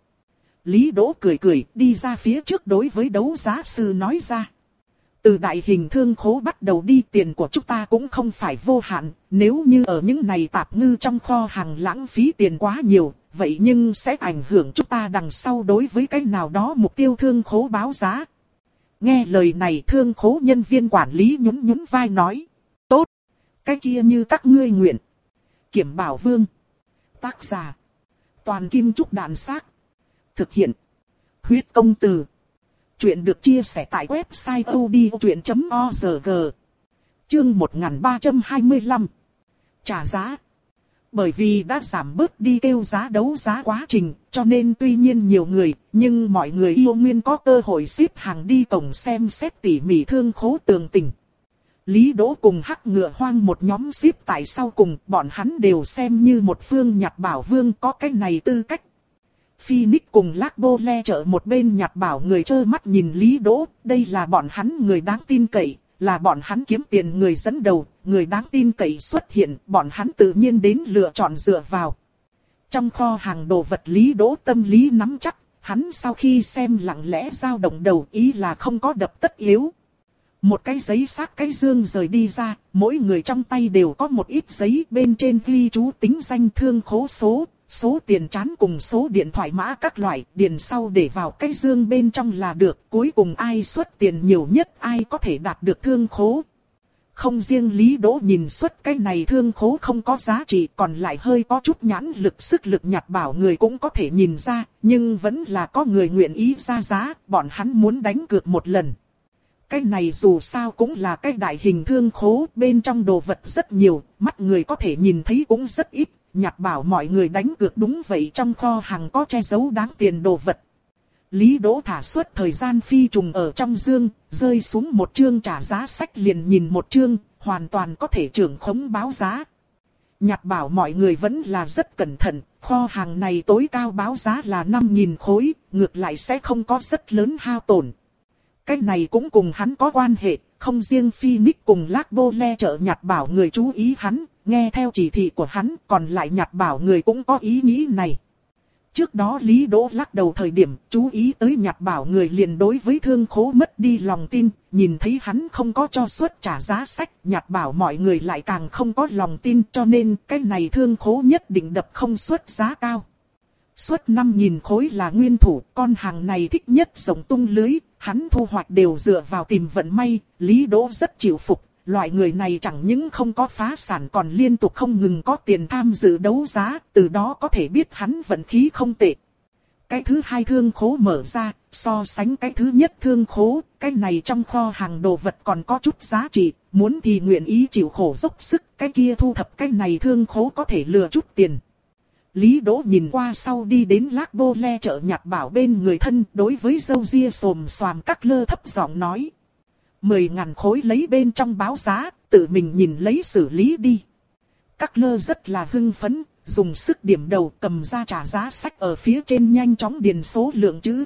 Lý Đỗ cười cười, đi ra phía trước đối với đấu giá sư nói ra. Từ đại hình thương khố bắt đầu đi, tiền của chúng ta cũng không phải vô hạn, nếu như ở những này tạp ngư trong kho hàng lãng phí tiền quá nhiều, vậy nhưng sẽ ảnh hưởng chúng ta đằng sau đối với cái nào đó mục tiêu thương khố báo giá. Nghe lời này, thương khố nhân viên quản lý nhún nhún vai nói. Tốt, cái kia như các ngươi nguyện. Kiểm Bảo Vương. Tác giả. Toàn Kim Trúc Đàn Xác. Thực hiện. Huyết Công Từ. Chuyện được chia sẻ tại website odchuyện chấm org. Chương một nghìn ba trăm hai mươi lăm. Trả giá. Bởi vì đã giảm bớt đi kêu giá đấu giá quá trình, cho nên tuy nhiên nhiều người, nhưng mọi người yêu nguyên có cơ hội xếp hàng đi cổng xem xét tỉ mỉ thương khố tường tình. Lý Đỗ cùng Hắc Ngựa Hoang một nhóm xếp tại sau cùng, bọn hắn đều xem như một phương nhạt bảo vương có cái này tư cách. Phoenix cùng Lạc Bô Le trợ một bên nhạt bảo người trơ mắt nhìn Lý Đỗ, đây là bọn hắn người đáng tin cậy, là bọn hắn kiếm tiền người dẫn đầu, người đáng tin cậy xuất hiện, bọn hắn tự nhiên đến lựa chọn dựa vào. Trong kho hàng đồ vật Lý Đỗ tâm lý nắm chắc, hắn sau khi xem lặng lẽ dao động đầu, ý là không có đập tất yếu. Một cái giấy xác cái dương rời đi ra, mỗi người trong tay đều có một ít giấy, bên trên ghi chú tính danh thương khố số, số tiền trán cùng số điện thoại mã các loại, điền sau để vào cái dương bên trong là được, cuối cùng ai xuất tiền nhiều nhất ai có thể đạt được thương khố. Không riêng Lý Đỗ nhìn xuất cái này thương khố không có giá trị, còn lại hơi có chút nhãn lực sức lực nhạt bảo người cũng có thể nhìn ra, nhưng vẫn là có người nguyện ý ra giá, bọn hắn muốn đánh cược một lần. Cái này dù sao cũng là cái đại hình thương khố, bên trong đồ vật rất nhiều, mắt người có thể nhìn thấy cũng rất ít, nhặt bảo mọi người đánh cược đúng vậy, trong kho hàng có che giấu đáng tiền đồ vật. Lý Đỗ thả suốt thời gian phi trùng ở trong dương, rơi xuống một chương trả giá sách liền nhìn một chương, hoàn toàn có thể trưởng khống báo giá. Nhặt bảo mọi người vẫn là rất cẩn thận, kho hàng này tối cao báo giá là năm nghìn khối, ngược lại sẽ không có rất lớn hao tổn. Cái này cũng cùng hắn có quan hệ, không riêng Phoenix cùng Lạc Bô Le trợ nhặt bảo người chú ý hắn, nghe theo chỉ thị của hắn, còn lại nhặt bảo người cũng có ý nghĩ này. Trước đó Lý Đỗ lắc đầu thời điểm chú ý tới nhặt bảo người liền đối với Thương Khố mất đi lòng tin, nhìn thấy hắn không có cho suất trả giá sách, nhặt bảo mọi người lại càng không có lòng tin, cho nên cái này Thương Khố nhất định đập không suất giá cao. Suất năm nghìn khối là nguyên thủ, con hàng này thích nhất rộng tung lưới, hắn thu hoạch đều dựa vào tìm vận may, Lý Đỗ rất chịu phục. Loại người này chẳng những không có phá sản còn liên tục không ngừng có tiền tham dự đấu giá, từ đó có thể biết hắn vận khí không tệ. Cái thứ hai thương khố mở ra, so sánh cái thứ nhất thương khố, cái này trong kho hàng đồ vật còn có chút giá trị, muốn thì nguyện ý chịu khổ dốc sức, cái kia thu thập cái này thương khố có thể lừa chút tiền. Lý Đỗ nhìn qua sau đi đến Lạc Bô Le chợ nhặt bảo bên người thân, đối với râu ria xồm xoàm các lơ thấp giọng nói. Mười ngàn khối lấy bên trong báo giá, tự mình nhìn lấy xử lý đi. Các lơ rất là hưng phấn, dùng sức điểm đầu cầm ra trả giá sách ở phía trên nhanh chóng điền số lượng chữ.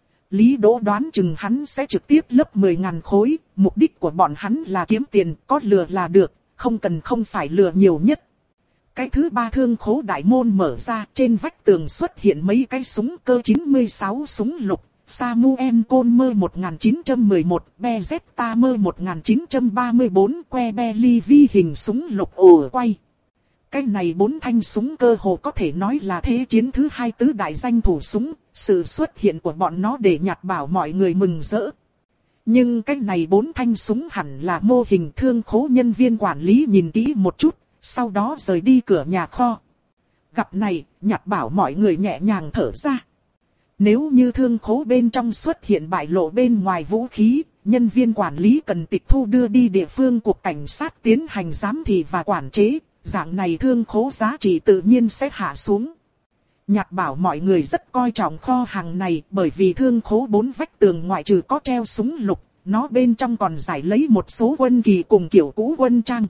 Lý Đỗ đoán chừng hắn sẽ trực tiếp lấp mười ngàn khối, mục đích của bọn hắn là kiếm tiền, có lừa là được, không cần không phải lừa nhiều nhất. Cái thứ ba thương khố đại môn mở ra, trên vách tường xuất hiện mấy cái súng cơ chín mươi sáu súng lục. Samuel Coleman một nghìn chín trăm mười một, Bezetta một nghìn chín trăm ba mươi tư, Quebec vi hình súng lục ổ quay. Cái này bốn thanh súng cơ hồ có thể nói là thế chiến thứ hai tứ đại danh thủ súng, sự xuất hiện của bọn nó để nhặt bảo mọi người mừng rỡ. Nhưng cái này bốn thanh súng hẳn là mô hình thương khố, nhân viên quản lý nhìn kỹ một chút, sau đó rời đi cửa nhà kho. Gặp này, nhặt bảo mọi người nhẹ nhàng thở ra. Nếu như thương khố bên trong xuất hiện bại lộ bên ngoài vũ khí, nhân viên quản lý cần tịch thu đưa đi địa phương cục cảnh sát tiến hành giám thị và quản chế, dạng này thương khố giá trị tự nhiên sẽ hạ xuống. Nhặt bảo mọi người rất coi trọng kho hàng này bởi vì thương khố bốn vách tường ngoại trừ có treo súng lục, nó bên trong còn giải lấy một số quân kỳ cùng kiểu cũ quân trang.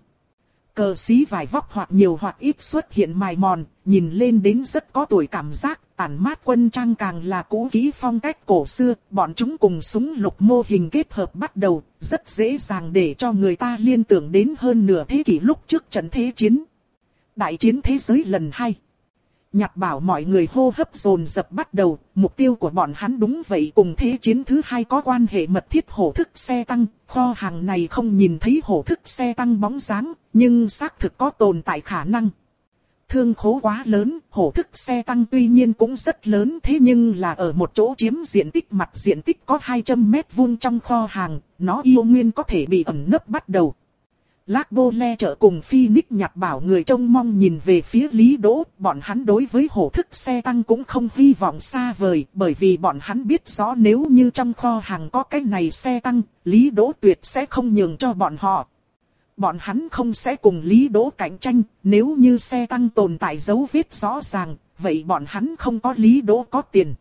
Cờ xí vải vóc hoặc nhiều hoặc ít xuất hiện mài mòn, nhìn lên đến rất có tuổi cảm giác, tản mát quân trang càng là cũ kỹ phong cách cổ xưa, bọn chúng cùng súng lục mô hình kết hợp bắt đầu, rất dễ dàng để cho người ta liên tưởng đến hơn nửa thế kỷ lúc trước trận thế chiến. Đại chiến thế giới lần hai. Nhặt bảo mọi người hô hấp dồn dập bắt đầu, mục tiêu của bọn hắn đúng vậy cùng thế chiến thứ hai có quan hệ mật thiết. Hổ thức xe tăng, kho hàng này không nhìn thấy hổ thức xe tăng bóng dáng, nhưng xác thực có tồn tại khả năng. Thương khố quá lớn, hổ thức xe tăng tuy nhiên cũng rất lớn, thế nhưng là ở một chỗ chiếm diện tích mặt diện tích có hai trăm mét vuông trong kho hàng, nó yêu nguyên có thể bị ẩn nấp bắt đầu. Lạc Bô Le chợ cùng Phoenix nhặt bảo người trông mong nhìn về phía Lý Đỗ, bọn hắn đối với hổ thức xe tăng cũng không hy vọng xa vời, bởi vì bọn hắn biết rõ nếu như trong kho hàng có cái này xe tăng, Lý Đỗ tuyệt sẽ không nhường cho bọn họ. Bọn hắn không sẽ cùng Lý Đỗ cạnh tranh, nếu như xe tăng tồn tại dấu vết rõ ràng, vậy bọn hắn không có Lý Đỗ có tiền.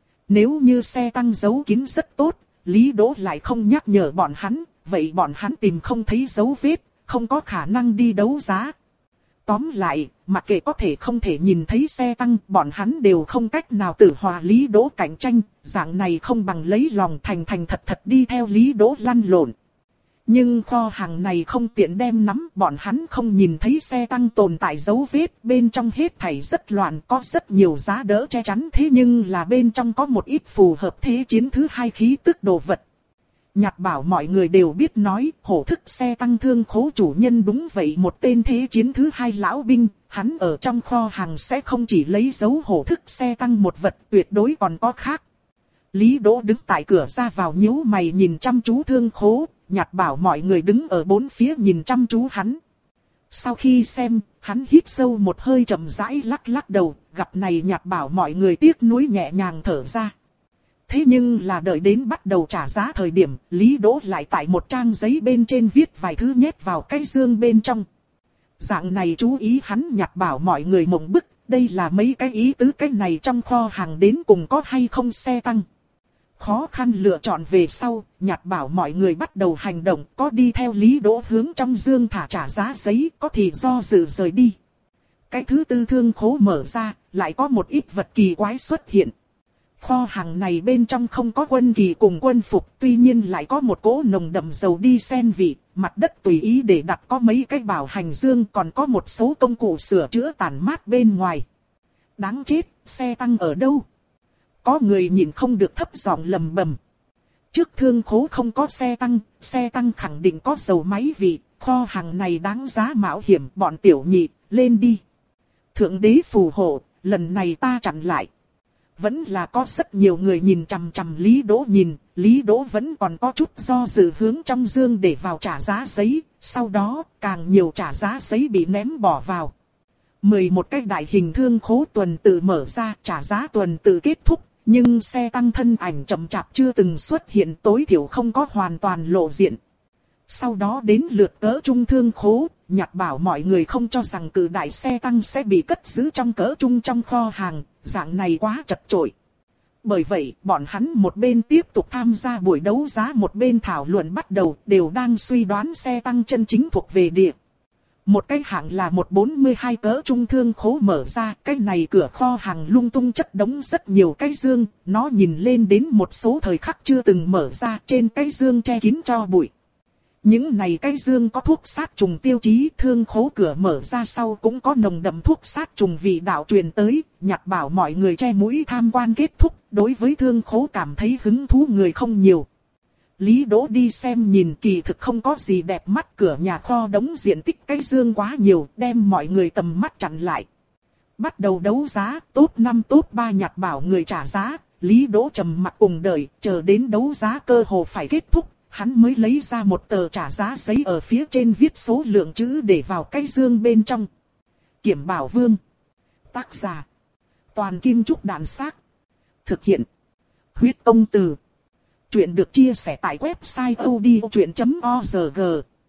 Nếu như xe tăng giấu kín rất tốt, Lý Đỗ lại không nhắc nhở bọn hắn, vậy bọn hắn tìm không thấy dấu vết, không có khả năng đi đấu giá. Tóm lại, mặc kệ có thể không thể nhìn thấy xe tăng, bọn hắn đều không cách nào tử hòa Lý Đỗ cạnh tranh, dạng này không bằng lấy lòng thành thành thật thật đi theo Lý Đỗ lăn lộn. Nhưng kho hàng này không tiện đem nắm, bọn hắn không nhìn thấy xe tăng tồn tại dấu vết, bên trong hết thảy rất loạn, có rất nhiều giá đỡ che chắn, thế nhưng là bên trong có một ít phù hợp thế chiến thứ hai khí tức đồ vật. Nhặt bảo mọi người đều biết nói, hổ thức xe tăng thương khố chủ nhân đúng vậy một tên thế chiến thứ hai lão binh, hắn ở trong kho hàng sẽ không chỉ lấy dấu hổ thức xe tăng một vật, tuyệt đối còn có khác. Lý Đỗ đứng tại cửa ra vào nhíu mày nhìn chăm chú thương khố, nhặt bảo mọi người đứng ở bốn phía nhìn chăm chú hắn. Sau khi xem, hắn hít sâu một hơi chậm rãi lắc lắc đầu, gặp này nhặt bảo mọi người tiếc nuối nhẹ nhàng thở ra. Thế nhưng là đợi đến bắt đầu trả giá thời điểm, Lý Đỗ lại tại một trang giấy bên trên viết vài thứ nhét vào cái dương bên trong. Dạng này chú ý hắn Nhặt Bảo mọi người mộng bức, đây là mấy cái ý tứ cái này trong kho hàng đến cùng có hay không xe tăng. Khó khăn lựa chọn về sau, Nhặt Bảo mọi người bắt đầu hành động, có đi theo Lý Đỗ hướng trong dương thả trả giá giấy, có thì do dự rời đi. Cái thứ tư thương khố mở ra, lại có một ít vật kỳ quái xuất hiện. Kho hàng này bên trong không có quân kỳ cùng quân phục, tuy nhiên lại có một cỗ nồng đậm dầu đi sen vị, mặt đất tùy ý để đặt có mấy cái bảo hành dương, còn có một số công cụ sửa chữa tản mát bên ngoài. Đáng chết, xe tăng ở đâu? Có người nhìn không được thấp giọng lầm bầm. Trước thương khố không có xe tăng, xe tăng khẳng định có dầu máy vị, kho hàng này đáng giá mạo hiểm, bọn tiểu nhị, lên đi. Thượng đế phù hộ, lần này ta chặn lại. Vẫn là có rất nhiều người nhìn chằm chằm Lý Đỗ nhìn, Lý Đỗ vẫn còn có chút do dự hướng trong dương để vào trả giá giấy, sau đó càng nhiều trả giá giấy bị ném bỏ vào. mười một cái đại hình thương khố tuần tự mở ra, trả giá tuần tự kết thúc, nhưng xe tăng thân ảnh chậm chạp chưa từng xuất hiện, tối thiểu không có hoàn toàn lộ diện. Sau đó đến lượt cỡ trung thương khố, Nhặt Bảo mọi người không cho rằng cự đại xe tăng sẽ bị cất giữ trong cỡ trung trong kho hàng, dạng này quá chật chội. Bởi vậy, bọn hắn một bên tiếp tục tham gia buổi đấu giá, một bên thảo luận bắt đầu, đều đang suy đoán xe tăng chân chính thuộc về địa. Một cái hạng là một bốn mươi hai cỡ trung thương khố mở ra, cái này cửa kho hàng lung tung chất đống rất nhiều cái dương, nó nhìn lên đến một số thời khắc chưa từng mở ra, trên cái dương che kín cho bụi. Những này cái dương có thuốc sát trùng tiêu chí, thương khố cửa mở ra sau cũng có nồng đậm thuốc sát trùng vị đạo truyền tới, Nhặt Bảo mọi người che mũi tham quan kết thúc, đối với thương khố cảm thấy hứng thú người không nhiều. Lý Đỗ đi xem nhìn kỳ thực không có gì đẹp mắt, cửa nhà kho đống diện tích cái dương quá nhiều, đem mọi người tầm mắt chặn lại. Bắt đầu đấu giá, top năm top ba Nhặt Bảo người trả giá, Lý Đỗ trầm mặc cùng đợi, chờ đến đấu giá cơ hồ phải kết thúc. Hắn mới lấy ra một tờ trả giá giấy ở phía trên viết số lượng chữ để vào cái dương bên trong. Kiểm Bảo Vương. Tác giả. Toàn Kim Trúc Đạn Xác. Thực hiện. Huyết Công Từ. Chuyện được chia sẻ tại website odchuyện chấm org.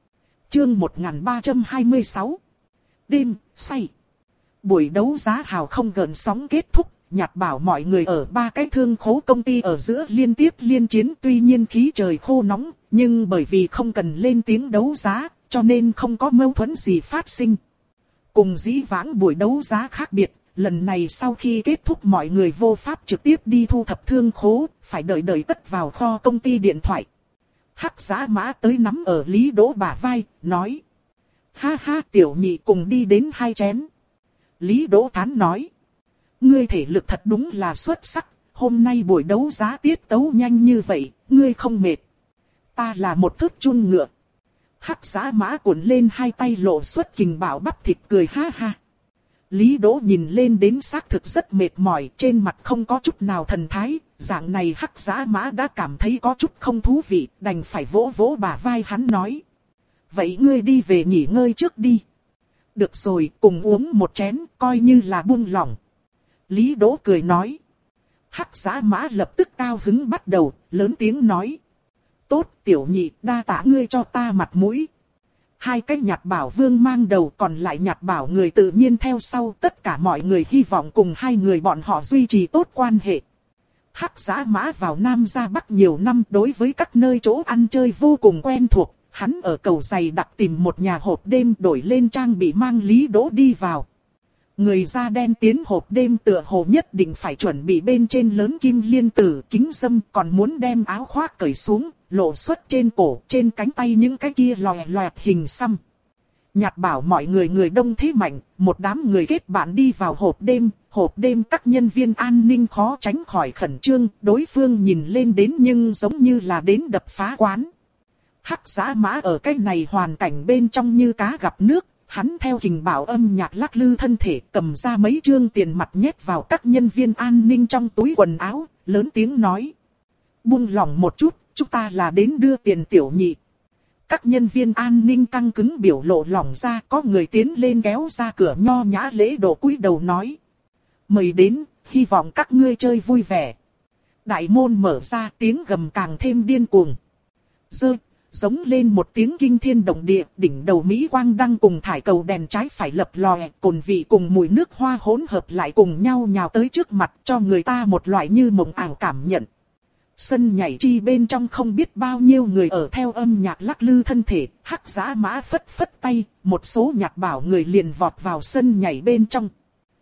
Chương một nghìn ba trăm hai mươi sáu. Đêm, say. Buổi đấu giá hào không gợn sóng kết thúc. Nhặt Bảo mọi người ở ba cái thương khố công ty ở giữa liên tiếp liên chiến, tuy nhiên khí trời khô nóng, nhưng bởi vì không cần lên tiếng đấu giá, cho nên không có mâu thuẫn gì phát sinh. Cùng dĩ vãng buổi đấu giá khác biệt, lần này sau khi kết thúc mọi người vô pháp trực tiếp đi thu thập thương khố, phải đợi đợi cất vào kho công ty điện thoại. Hắc Giá Mã tới nắm ở Lý Đỗ bả vai, nói. Ha ha, tiểu nhị cùng đi đến hai chén. Lý Đỗ thán nói. Ngươi thể lực thật đúng là xuất sắc, hôm nay buổi đấu giá tiết tấu nhanh như vậy, ngươi không mệt. Ta là một thước chun ngựa. Hắc Giá Mã cuộn lên hai tay lộ xuất kình bảo bắp thịt cười ha ha. Lý Đỗ nhìn lên đến xác thực rất mệt mỏi, trên mặt không có chút nào thần thái, dạng này Hắc Giá Mã đã cảm thấy có chút không thú vị, đành phải vỗ vỗ bả vai hắn nói. Vậy ngươi đi về nghỉ ngơi trước đi. Được rồi, cùng uống một chén, coi như là buông lỏng. Lý Đỗ cười nói. Hắc Giá Mã lập tức cao hứng bắt đầu, lớn tiếng nói. Tốt tiểu nhị, đa tạ ngươi cho ta mặt mũi. Hai cái Nhặt Bảo Vương mang đầu, còn lại Nhặt Bảo người tự nhiên theo sau. Tất cả mọi người hy vọng cùng hai người bọn họ duy trì tốt quan hệ. Hắc Giá Mã vào Nam ra Bắc nhiều năm, đối với các nơi chỗ ăn chơi vô cùng quen thuộc. Hắn ở cầu giày đặc tìm một nhà hộp đêm, đổi lên trang bị mang Lý Đỗ đi vào. Người da đen tiến hộp đêm tựa hồ nhất định phải chuẩn bị bên trên lớn kim liên tử, kính dâm, còn muốn đem áo khoác cởi xuống, lộ xuất trên cổ, trên cánh tay những cái kia lòe loẹt hình xăm. Nhặt Bảo mọi người người đông thế mạnh, một đám người kết bạn đi vào hộp đêm, hộp đêm các nhân viên an ninh khó tránh khỏi khẩn trương, đối phương nhìn lên đến nhưng giống như là đến đập phá quán. Hắc Giá Mã ở cái này hoàn cảnh bên trong như cá gặp nước. Hắn theo kình bảo âm nhạc lắc lư thân thể, cầm ra mấy trương tiền mặt nhét vào các nhân viên an ninh trong túi quần áo, lớn tiếng nói. Buông lỏng một chút, chúng ta là đến đưa tiền tiểu nhị. Các nhân viên an ninh căng cứng biểu lộ lỏng ra, có người tiến lên kéo ra cửa nho nhã lễ độ cúi đầu nói. Mời đến, hy vọng các ngươi chơi vui vẻ. Đại môn mở ra, tiếng gầm càng thêm điên cuồng. Dơ, giống lên một tiếng kinh thiên động địa, đỉnh đầu Mỹ quang đăng cùng thải cầu đèn trái phải lập lòe, cồn vị cùng mùi nước hoa hỗn hợp lại cùng nhau nhào tới trước mặt cho người ta một loại như mộng ảo cảm nhận. Sân nhảy chi bên trong không biết bao nhiêu người ở theo âm nhạc lắc lư thân thể, Hắc Dã Mã phất phất tay, một số nhạc bảo người liền vọt vào sân nhảy bên trong.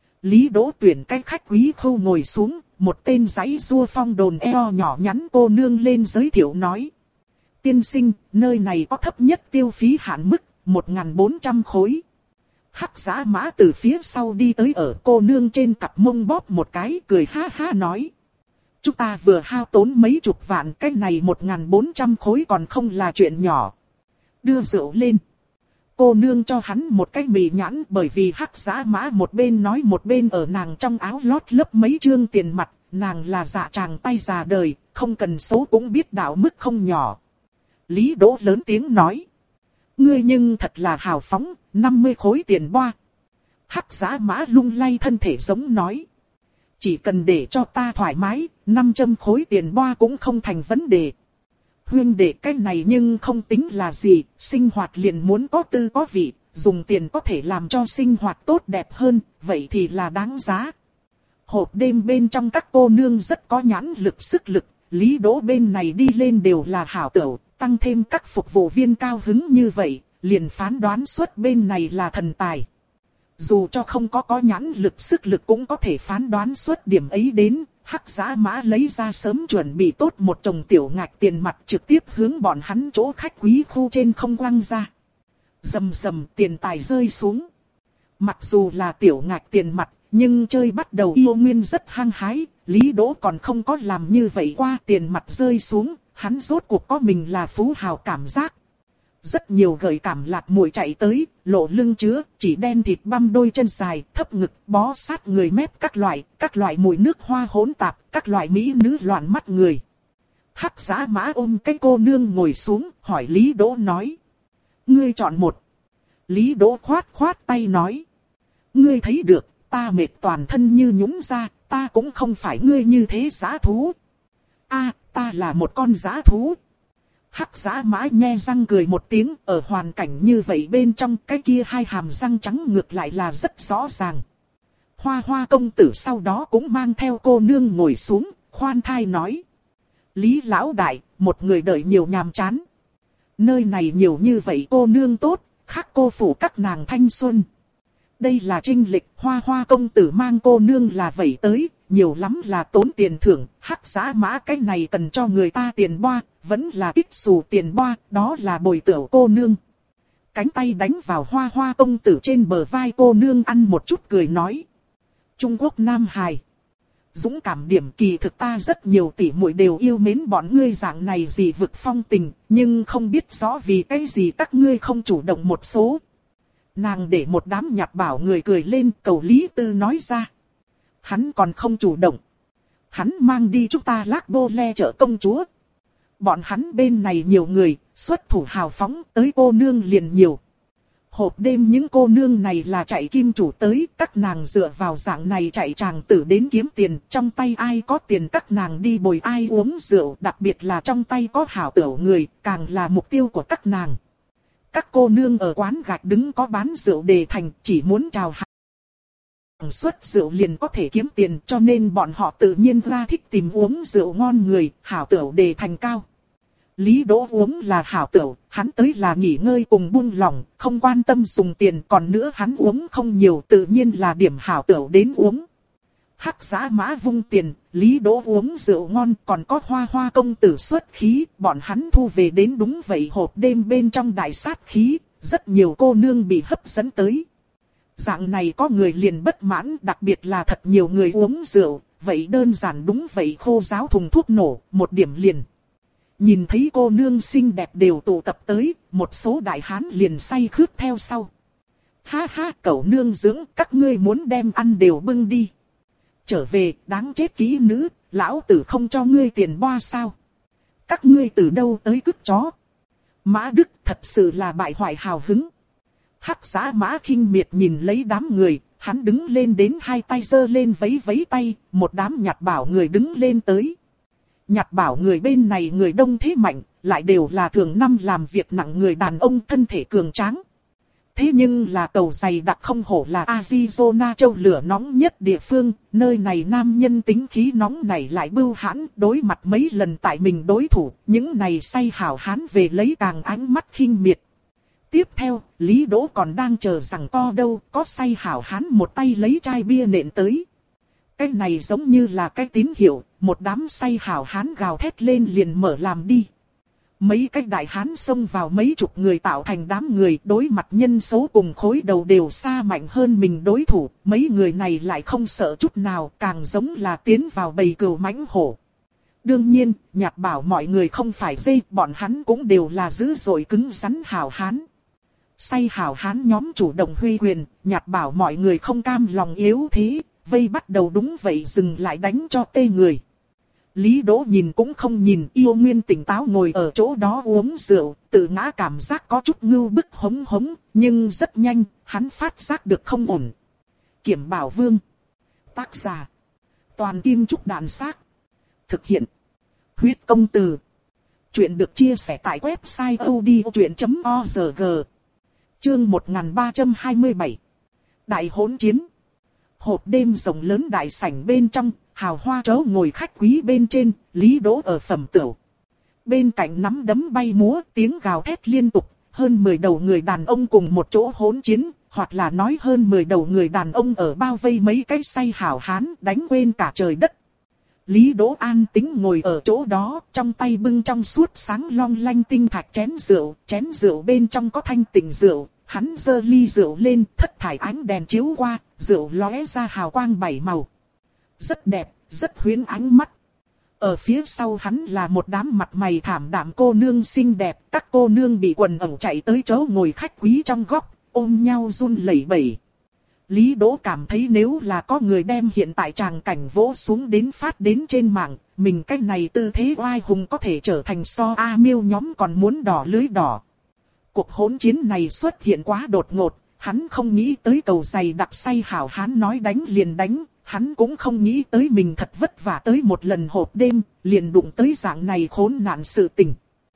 Lý Đỗ tuyển cái khách quý khâu ngồi xuống, một tên giấy rua phong đồn eo nhỏ nhắn cô nương lên giới thiệu nói. Tiên sinh, nơi này có thấp nhất tiêu phí hạn mức, một nghìn bốn trăm khối. Hắc Dã Mã từ phía sau đi tới ở cô nương trên cặp mông bóp một cái, cười ha ha nói. Chúng ta vừa hao tốn mấy chục vạn, cái này một nghìn bốn trăm khối còn không là chuyện nhỏ. Đưa rượu lên. Cô nương cho hắn một cái mì nhãn, bởi vì Hắc Dã Mã một bên nói một bên ở nàng trong áo lót lấp mấy trương tiền mặt, nàng là dạ tràng tay già đời, không cần số cũng biết đạo mức không nhỏ. Lý Đỗ lớn tiếng nói. Ngươi nhưng thật là hào phóng, năm mươi khối tiền boa. Hắc Dã Mã lung lay thân thể giống nói. Chỉ cần để cho ta thoải mái, năm trăm khối tiền boa cũng không thành vấn đề. Huynh đệ cái này nhưng không tính là gì, sinh hoạt liền muốn có tư có vị, dùng tiền có thể làm cho sinh hoạt tốt đẹp hơn, vậy thì là đáng giá. Hộp đêm bên trong các cô nương rất có nhãn lực sức lực, Lý Đỗ bên này đi lên đều là hảo tửu, tăng thêm các phục vụ viên cao hứng như vậy, liền phán đoán suất bên này là thần tài. Dù cho không có có nhãn lực sức lực cũng có thể phán đoán suất điểm ấy đến, Hắc Dã Mã lấy ra sớm chuẩn bị tốt một chồng tiểu ngạch tiền mặt trực tiếp hướng bọn hắn chỗ khách quý khu trên không quăng ra. Rầm rầm tiền tài rơi xuống. Mặc dù là tiểu ngạch tiền mặt, nhưng chơi bắt đầu yêu nguyên rất hăng hái, Lý Đỗ còn không có làm như vậy qua tiền mặt rơi xuống, hắn rốt cuộc có mình là phú hào cảm giác. Rất nhiều gợi cảm lạc muội chạy tới, lộ lưng chứa, chỉ đen thịt băm đôi chân dài, thấp ngực, bó sát người mép các loại, các loại mùi nước hoa hỗn tạp, các loại mỹ nữ loạn mắt người. Hắc Dã Mã ôm cái cô nương ngồi xuống, hỏi Lý Đỗ nói. Ngươi chọn một. Lý Đỗ khoát khoát tay nói. Ngươi thấy được, ta mệt toàn thân như nhũn ra, ta cũng không phải ngươi như thế dã thú. A, ta là một con dã thú. Hắc Dã Mã nhe răng cười một tiếng, ở hoàn cảnh như vậy bên trong cái kia hai hàm răng trắng ngược lại là rất rõ ràng. Hoa Hoa công tử sau đó cũng mang theo cô nương ngồi xuống, khoan thai nói. Lý lão đại, một người đợi nhiều nhàm chán. Nơi này nhiều như vậy cô nương tốt, khác cô phủ các nàng thanh xuân. Đây là trinh lịch, Hoa Hoa công tử mang cô nương là vậy tới, nhiều lắm là tốn tiền thưởng, Hắc Dã Mã cái này cần cho người ta tiền boa, vẫn là kích xù tiền boa, đó là bồi tửu cô nương. Cánh tay đánh vào Hoa Hoa công tử trên bờ vai cô nương ăn một chút cười nói. Trung Quốc Nam Hài. Dũng cảm điểm kỳ thực ta rất nhiều tỷ muội đều yêu mến bọn ngươi dạng này gì vực phong tình, nhưng không biết rõ vì cái gì các ngươi không chủ động một số. Nàng để một đám nhạc bảo người cười lên, cầu Lý Tư nói ra. Hắn còn không chủ động. Hắn mang đi chúng ta lác bô le chợ công chúa. Bọn hắn bên này nhiều người, xuất thủ hào phóng, tới cô nương liền nhiều. Hộp đêm những cô nương này là chạy kim chủ tới, các nàng dựa vào dạng này chạy tràng tử đến kiếm tiền, trong tay ai có tiền các nàng đi bồi ai uống rượu, đặc biệt là trong tay có hảo tửu người, càng là mục tiêu của các nàng. Các cô nương ở quán gạch đứng có bán rượu đề thành, chỉ muốn chào hàng suất rượu liền có thể kiếm tiền, cho nên bọn họ tự nhiên ra thích tìm uống rượu ngon người, hảo tửu đề thành cao. Lý Đỗ uống là hảo tửu, hắn tới là nghỉ ngơi cùng buông lỏng, không quan tâm dùng tiền, còn nữa hắn uống không nhiều, tự nhiên là điểm hảo tửu đến uống. Hắc Dã Mã vung tiền, Lý Đỗ uống rượu ngon, còn có Hoa Hoa công tử xuất khí, bọn hắn thu về đến đúng vậy hộp đêm bên trong đại sát khí, rất nhiều cô nương bị hấp dẫn tới. Dạng này có người liền bất mãn, đặc biệt là thật nhiều người uống rượu, vậy đơn giản đúng vậy khô giáo thùng thuốc nổ, một điểm liền. Nhìn thấy cô nương xinh đẹp đều tụ tập tới, một số đại hán liền say khướt theo sau. Ha ha, cậu nương dưỡng, các ngươi muốn đem ăn đều bưng đi. Trở về, đáng chết kỹ nữ, lão tử không cho ngươi tiền boa sao? Các ngươi từ đâu tới cứt chó? Mã Đức thật sự là bại hoại hào hứng. Hắc Dã Mã khinh miệt nhìn lấy đám người, hắn đứng lên đến hai tay giơ lên vấy vấy tay, một đám nhặt bảo người đứng lên tới. Nhặt bảo người bên này người đông thế mạnh, lại đều là thường năm làm việc nặng người đàn ông thân thể cường tráng. Thế nhưng là cầu dày đặc không hổ là Arizona châu lửa nóng nhất địa phương, nơi này nam nhân tính khí nóng này lại bưu hãn, đối mặt mấy lần tại mình đối thủ, những này say hảo hán về lấy càng ánh mắt khinh miệt. Tiếp theo, Lý Đỗ còn đang chờ rằng to đâu, có say hảo hán một tay lấy chai bia nện tới. Cái này giống như là cái tín hiệu, một đám say hảo hán gào thét lên liền mở làm đi. Mấy cái đại hán xông vào mấy chục người tạo thành đám người, đối mặt nhân số cùng khối đầu đều xa mạnh hơn mình đối thủ, mấy người này lại không sợ chút nào, càng giống là tiến vào bầy cừu mãnh hổ. Đương nhiên, Nhạt bảo mọi người không phải dê, bọn hắn cũng đều là dữ dội cứng rắn hảo hán. Say hảo hán nhóm chủ động huy quyền, Nhạt bảo mọi người không cam lòng yếu thế, vây bắt đầu đúng vậy dừng lại đánh cho tê người. Lý Đỗ nhìn cũng không nhìn, yêu nguyên tỉnh táo ngồi ở chỗ đó uống rượu, tự ngã cảm giác có chút ngưu bức hống hống, nhưng rất nhanh, hắn phát giác được không ổn. Kiểm Bảo Vương. Tác giả. Toàn Kim Trúc Đạn Xác. Thực hiện. Huyết Công Từ. Chuyện được chia sẻ tại website odchuyện chấm org. Chương một nghìn ba trăm hai mươi bảy. Đại hỗn chiến. Hộp đêm rộng lớn đại sảnh bên trong, hào hoa chỗ ngồi khách quý bên trên, Lý Đỗ ở phẩm tửu. Bên cạnh nắm đấm bay múa, tiếng gào thét liên tục, hơn mười đầu người đàn ông cùng một chỗ hỗn chiến, hoặc là nói hơn mười đầu người đàn ông ở bao vây mấy cái say hảo hán, đánh quên cả trời đất. Lý Đỗ an tĩnh ngồi ở chỗ đó, trong tay bưng trong suốt sáng long lanh tinh thạch chén rượu, chén rượu bên trong có thanh tịnh rượu, hắn giơ ly rượu lên, thất thải ánh đèn chiếu qua, rượu lóe ra hào quang bảy màu. Rất đẹp, rất huyến ánh mắt. Ở phía sau hắn là một đám mặt mày thảm đạm cô nương xinh đẹp, các cô nương bị quần ẩu chạy tới chỗ ngồi khách quý trong góc, ôm nhau run lẩy bẩy. Lý Đỗ cảm thấy nếu là có người đem hiện tại tràng cảnh vỗ xuống đến phát đến trên mạng, mình cái này tư thế oai hùng có thể trở thành so A Miêu nhóm còn muốn đỏ lưới đỏ. Cuộc hỗn chiến này xuất hiện quá đột ngột, hắn không nghĩ tới cầu giày đặc say hảo hán nói đánh liền đánh, hắn cũng không nghĩ tới mình thật vất vả tới một lần hộp đêm, liền đụng tới dạng này khốn nạn sự tình.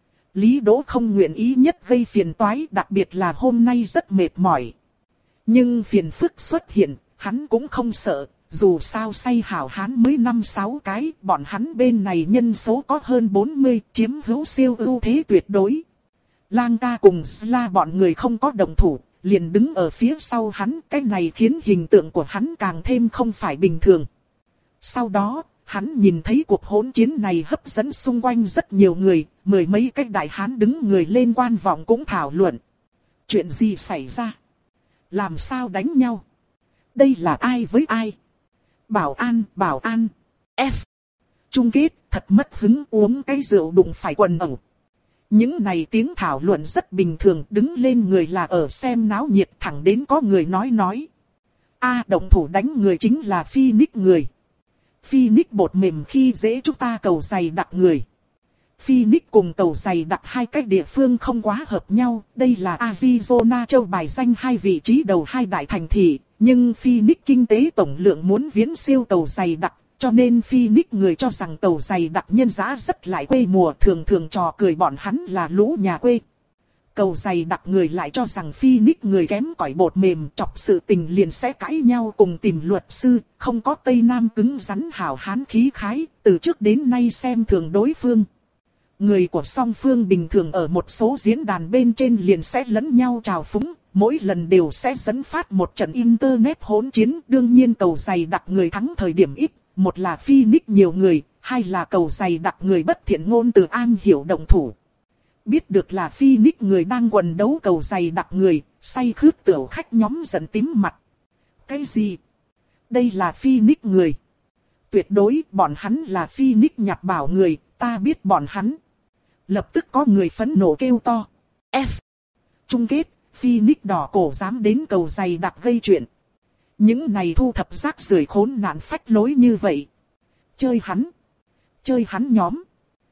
Lý Đỗ không nguyện ý nhất gây phiền toái, đặc biệt là hôm nay rất mệt mỏi. Nhưng phiền phức xuất hiện, hắn cũng không sợ, dù sao say hảo hán mới năm sáu cái, bọn hắn bên này nhân số có hơn bốn mươi, chiếm hữu siêu ưu thế tuyệt đối. Lang ca cùng Sla bọn người không có đồng thủ, liền đứng ở phía sau hắn, cái này khiến hình tượng của hắn càng thêm không phải bình thường. Sau đó, hắn nhìn thấy cuộc hỗn chiến này hấp dẫn xung quanh rất nhiều người, mười mấy cái đại hán đứng người lên quan vọng cũng thảo luận. Chuyện gì xảy ra? Làm sao đánh nhau? Đây là ai với ai? Bảo an, bảo an. F. Chung kết, thật mất hứng uống cái rượu đụng phải quần ẩu. Những này tiếng thảo luận rất bình thường, đứng lên người là ở xem náo nhiệt, thẳng đến có người nói nói. A à, động thủ đánh người chính là Phoenix người. Phoenix bột mềm khi dễ chúng ta cầu giày đặc người. Phoenix cùng cầu giày đặc hai cách địa phương không quá hợp nhau, đây là Arizona châu bài danh hai vị trí đầu hai đại thành thị, nhưng Phoenix kinh tế tổng lượng muốn viễn siêu cầu giày đặc. Cho nên Phoenix người cho rằng tàu giày đặc nhân giá rất lại quê mùa, thường thường trò cười bọn hắn là lũ nhà quê. Cầu giày đặc người lại cho rằng Phoenix người kém cỏi bột mềm, chọc sự tình liền sẽ cãi nhau cùng tìm luật sư, không có Tây Nam cứng rắn hào hán khí khái, từ trước đến nay xem thường đối phương. Người của song phương bình thường ở một số diễn đàn bên trên liền sẽ lẫn nhau trào phúng, mỗi lần đều sẽ dẫn phát một trận internet hỗn chiến, đương nhiên cầu giày đặc người thắng thời điểm ít. Một là Phoenix nhiều người, hai là cầu giày đặc người bất thiện ngôn từ an hiểu động thủ. Biết được là Phoenix người đang quần đấu cầu giày đặc người, say khướt tiểu khách nhóm giận tím mặt. Cái gì? Đây là Phoenix người. Tuyệt đối bọn hắn là Phoenix Nhạt bảo người, ta biết bọn hắn. Lập tức có người phẫn nộ kêu to. F. Chung kết, Phoenix đỏ cổ dám đến cầu giày đặc gây chuyện. Những này thu thập rác rưởi khốn nạn phách lối như vậy. Chơi hắn. Chơi hắn nhóm.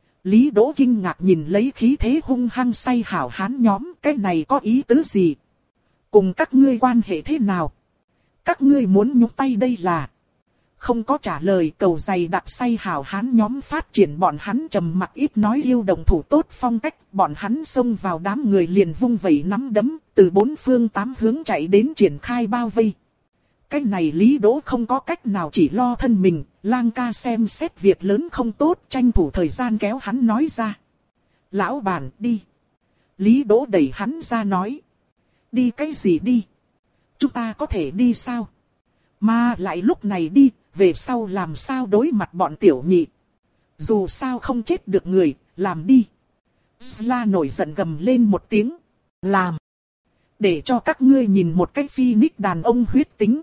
Lý Đỗ kinh ngạc nhìn lấy khí thế hung hăng say hảo hán nhóm. Cái này có ý tứ gì? Cùng các ngươi quan hệ thế nào? Các ngươi muốn nhúc tay đây là. không có trả lời. Cầu giày đặc say hào hán nhóm phát triển bọn hắn trầm mặc ít nói yêu động thủ tốt phong cách. Bọn hắn xông vào đám người liền vung vẩy nắm đấm, từ bốn phương tám hướng chạy đến triển khai bao vây. Cái này Lý Đỗ không có cách nào, chỉ lo thân mình. Lang ca xem xét việc lớn không tốt, tranh thủ thời gian kéo hắn nói ra. Lão bản đi. Lý Đỗ đẩy hắn ra nói. Đi cái gì đi? Chúng ta có thể đi sao? Mà lại lúc này đi, về sau làm sao đối mặt bọn tiểu nhị? Dù sao không chết được người, làm đi. Sla nổi giận gầm lên một tiếng. Làm. Để cho các ngươi nhìn một cái Phoenix đàn ông huyết tính.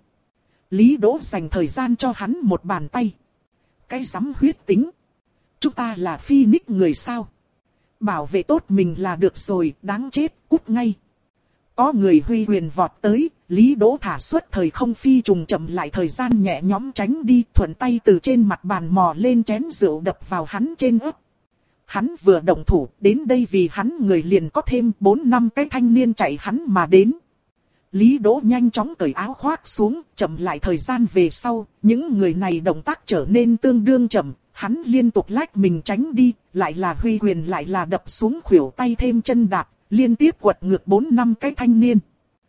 Lý Đỗ dành thời gian cho hắn một bàn tay. Cái rắm huyết tính. Chúng ta là Phoenix người sao? Bảo vệ tốt mình là được rồi, đáng chết, cút ngay. Có người huy quyền vọt tới, Lý Đỗ thả xuất thời không phi trùng chậm lại thời gian nhẹ nhõm tránh đi, thuận tay từ trên mặt bàn mò lên chén rượu đập vào hắn trên ớt. Hắn vừa động thủ, đến đây vì hắn người liền có thêm bốn năm cái thanh niên chạy hắn mà đến. Lý Đỗ nhanh chóng cởi áo khoác xuống, chậm lại thời gian về sau, những người này động tác trở nên tương đương chậm, hắn liên tục lách mình tránh đi, lại là huy quyền lại là đập xuống khuỷu tay thêm chân đạp, liên tiếp quật ngược bốn năm cái thanh niên.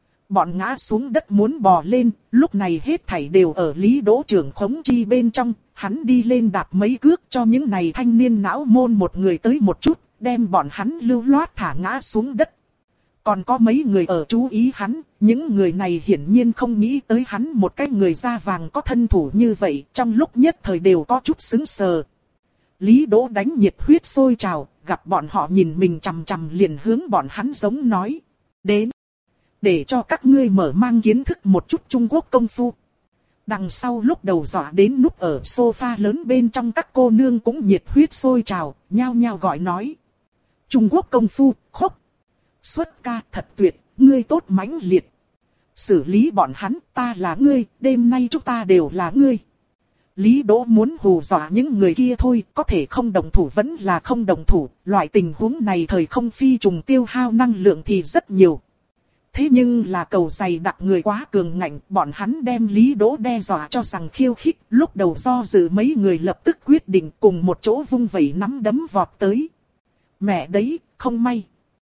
Bọn ngã xuống đất muốn bò lên, lúc này hết thảy đều ở Lý Đỗ trưởng khống chi bên trong, hắn đi lên đạp mấy cước cho những này thanh niên não môn một người tới một chút, đem bọn hắn lưu loát thả ngã xuống đất. Còn có mấy người ở chú ý hắn, những người này hiển nhiên không nghĩ tới hắn một cái người da vàng có thân thủ như vậy, trong lúc nhất thời đều có chút sững sờ. Lý Đỗ đánh nhiệt huyết sôi trào, gặp bọn họ nhìn mình chằm chằm liền hướng bọn hắn giống nói. Đến, để cho các ngươi mở mang kiến thức một chút Trung Quốc công phu. Đằng sau lúc đầu dọa đến núp ở sofa lớn bên trong các cô nương cũng nhiệt huyết sôi trào, nhao nhao gọi nói. Trung Quốc công phu, khốc. Xuất ca thật tuyệt, ngươi tốt mãnh liệt. Xử lý bọn hắn, ta là ngươi, đêm nay chúng ta đều là ngươi. Lý Đỗ muốn hù dọa những người kia thôi, có thể không đồng thủ vẫn là không đồng thủ, loại tình huống này thời không phi trùng tiêu hao năng lượng thì rất nhiều. Thế nhưng là cầu giày đặc người quá cường ngạnh, bọn hắn đem Lý Đỗ đe dọa cho rằng khiêu khích, lúc đầu do dự mấy người lập tức quyết định cùng một chỗ vung vẩy nắm đấm vọt tới. Mẹ đấy, không may.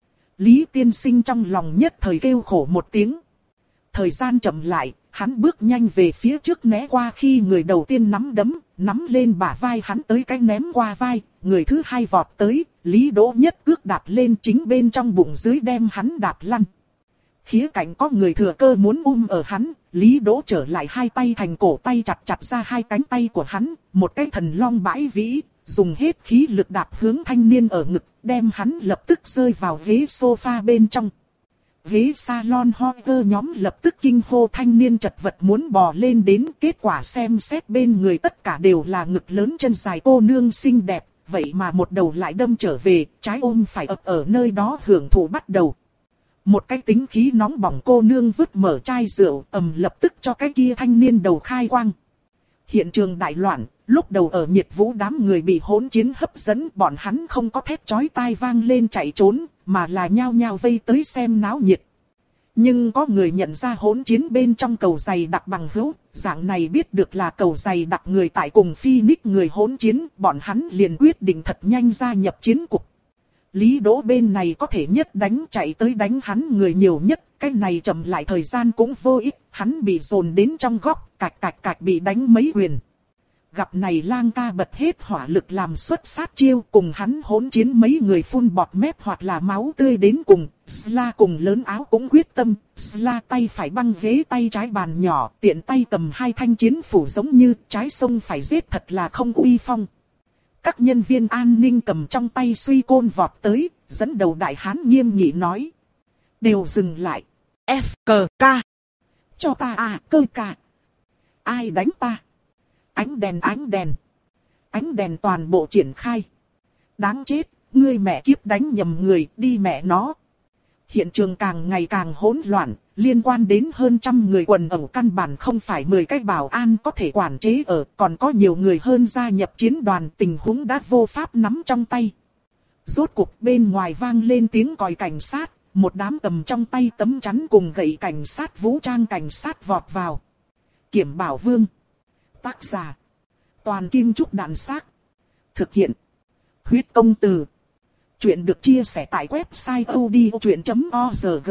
Lý tiên sinh trong lòng nhất thời kêu khổ một tiếng. Thời gian chậm lại, hắn bước nhanh về phía trước né qua khi người đầu tiên nắm đấm, nắm lên bả vai hắn tới cái ném qua vai, người thứ hai vọt tới, Lý Đỗ nhất cước đạp lên chính bên trong bụng dưới đem hắn đạp lăn. Khía cạnh có người thừa cơ muốn um ở hắn, Lý Đỗ trở lại hai tay thành cổ tay chặt chặt ra hai cánh tay của hắn, một cái thần long bãi vĩ, dùng hết khí lực đạp hướng thanh niên ở ngực, đem hắn lập tức rơi vào ghế sofa bên trong. Ghế salon Horger nhóm lập tức kinh hô thanh niên chật vật muốn bò lên đến, kết quả xem xét bên người tất cả đều là ngực lớn chân dài cô nương xinh đẹp, vậy mà một đầu lại đâm trở về, trái ôm phải ập ở nơi đó hưởng thụ bắt đầu. Một cái tính khí nóng bỏng cô nương vứt mở chai rượu, ầm lập tức cho cái kia thanh niên đầu khai quang. Hiện trường đại loạn, lúc đầu ở nhiệt vũ đám người bị hỗn chiến hấp dẫn, bọn hắn không có thét chói tai vang lên chạy trốn, mà là nhao nhao vây tới xem náo nhiệt. Nhưng có người nhận ra hỗn chiến bên trong cầu giày đặc bằng hữu, dạng này biết được là cầu giày đặc người tại cùng Phoenix người hỗn chiến, bọn hắn liền quyết định thật nhanh gia nhập chiến cục. Lý Đỗ bên này có thể nhất đánh chạy tới đánh hắn người nhiều nhất, cái này chậm lại thời gian cũng vô ích, hắn bị dồn đến trong góc, cạch cạch cạch bị đánh mấy quyền. Gặp này Lang ca bật hết hỏa lực làm xuất sát chiêu, cùng hắn hỗn chiến mấy người phun bọt mép hoặc là máu tươi đến cùng, Sla cùng lớn áo cũng quyết tâm, Sla tay phải băng ghế tay trái bàn nhỏ, tiện tay cầm hai thanh chiến phủ giống như trái sông phải giết thật là không uy phong. Các nhân viên an ninh cầm trong tay suy côn vọt tới, dẫn đầu đại hán nghiêm nghị nói. Đều dừng lại. F, cờ, ca. Cho ta à, cơ ca. Ai đánh ta? Ánh đèn ánh đèn. Ánh đèn toàn bộ triển khai. Đáng chết, ngươi mẹ kiếp đánh nhầm người, đi mẹ nó. Hiện trường càng ngày càng hỗn loạn, liên quan đến hơn trăm người quần ẩu căn bản không phải mười cái bảo an có thể quản chế ở, còn có nhiều người hơn gia nhập chiến đoàn, tình huống đã vô pháp nắm trong tay. Rốt cuộc bên ngoài vang lên tiếng còi cảnh sát, một đám cầm trong tay tấm chắn cùng gậy cảnh sát vũ trang cảnh sát vọt vào. Kiểm Bảo Vương. Tác giả. Toàn kim trúc đạn xác. Thực hiện. Huyết công từ. Chuyện được chia sẻ tại website odchuyện chấm org.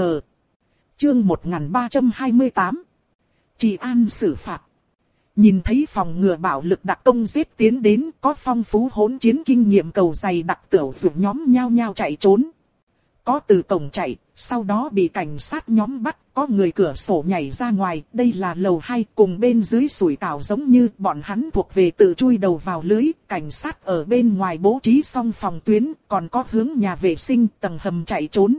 Chương một nghìn ba trăm hai mươi tám. Trị an xử phạt. Nhìn thấy phòng ngừa bạo lực đặc công giết tiến đến, có phong phú hỗn chiến kinh nghiệm cầu dày đặc tiểu dụ nhóm nhao nhao chạy trốn. Có từ cổng chạy, sau đó bị cảnh sát nhóm bắt, có người cửa sổ nhảy ra ngoài, đây là lầu hai cùng bên dưới sủi cảo giống như bọn hắn thuộc về tự chui đầu vào lưới, cảnh sát ở bên ngoài bố trí xong phòng tuyến, còn có hướng nhà vệ sinh tầng hầm chạy trốn.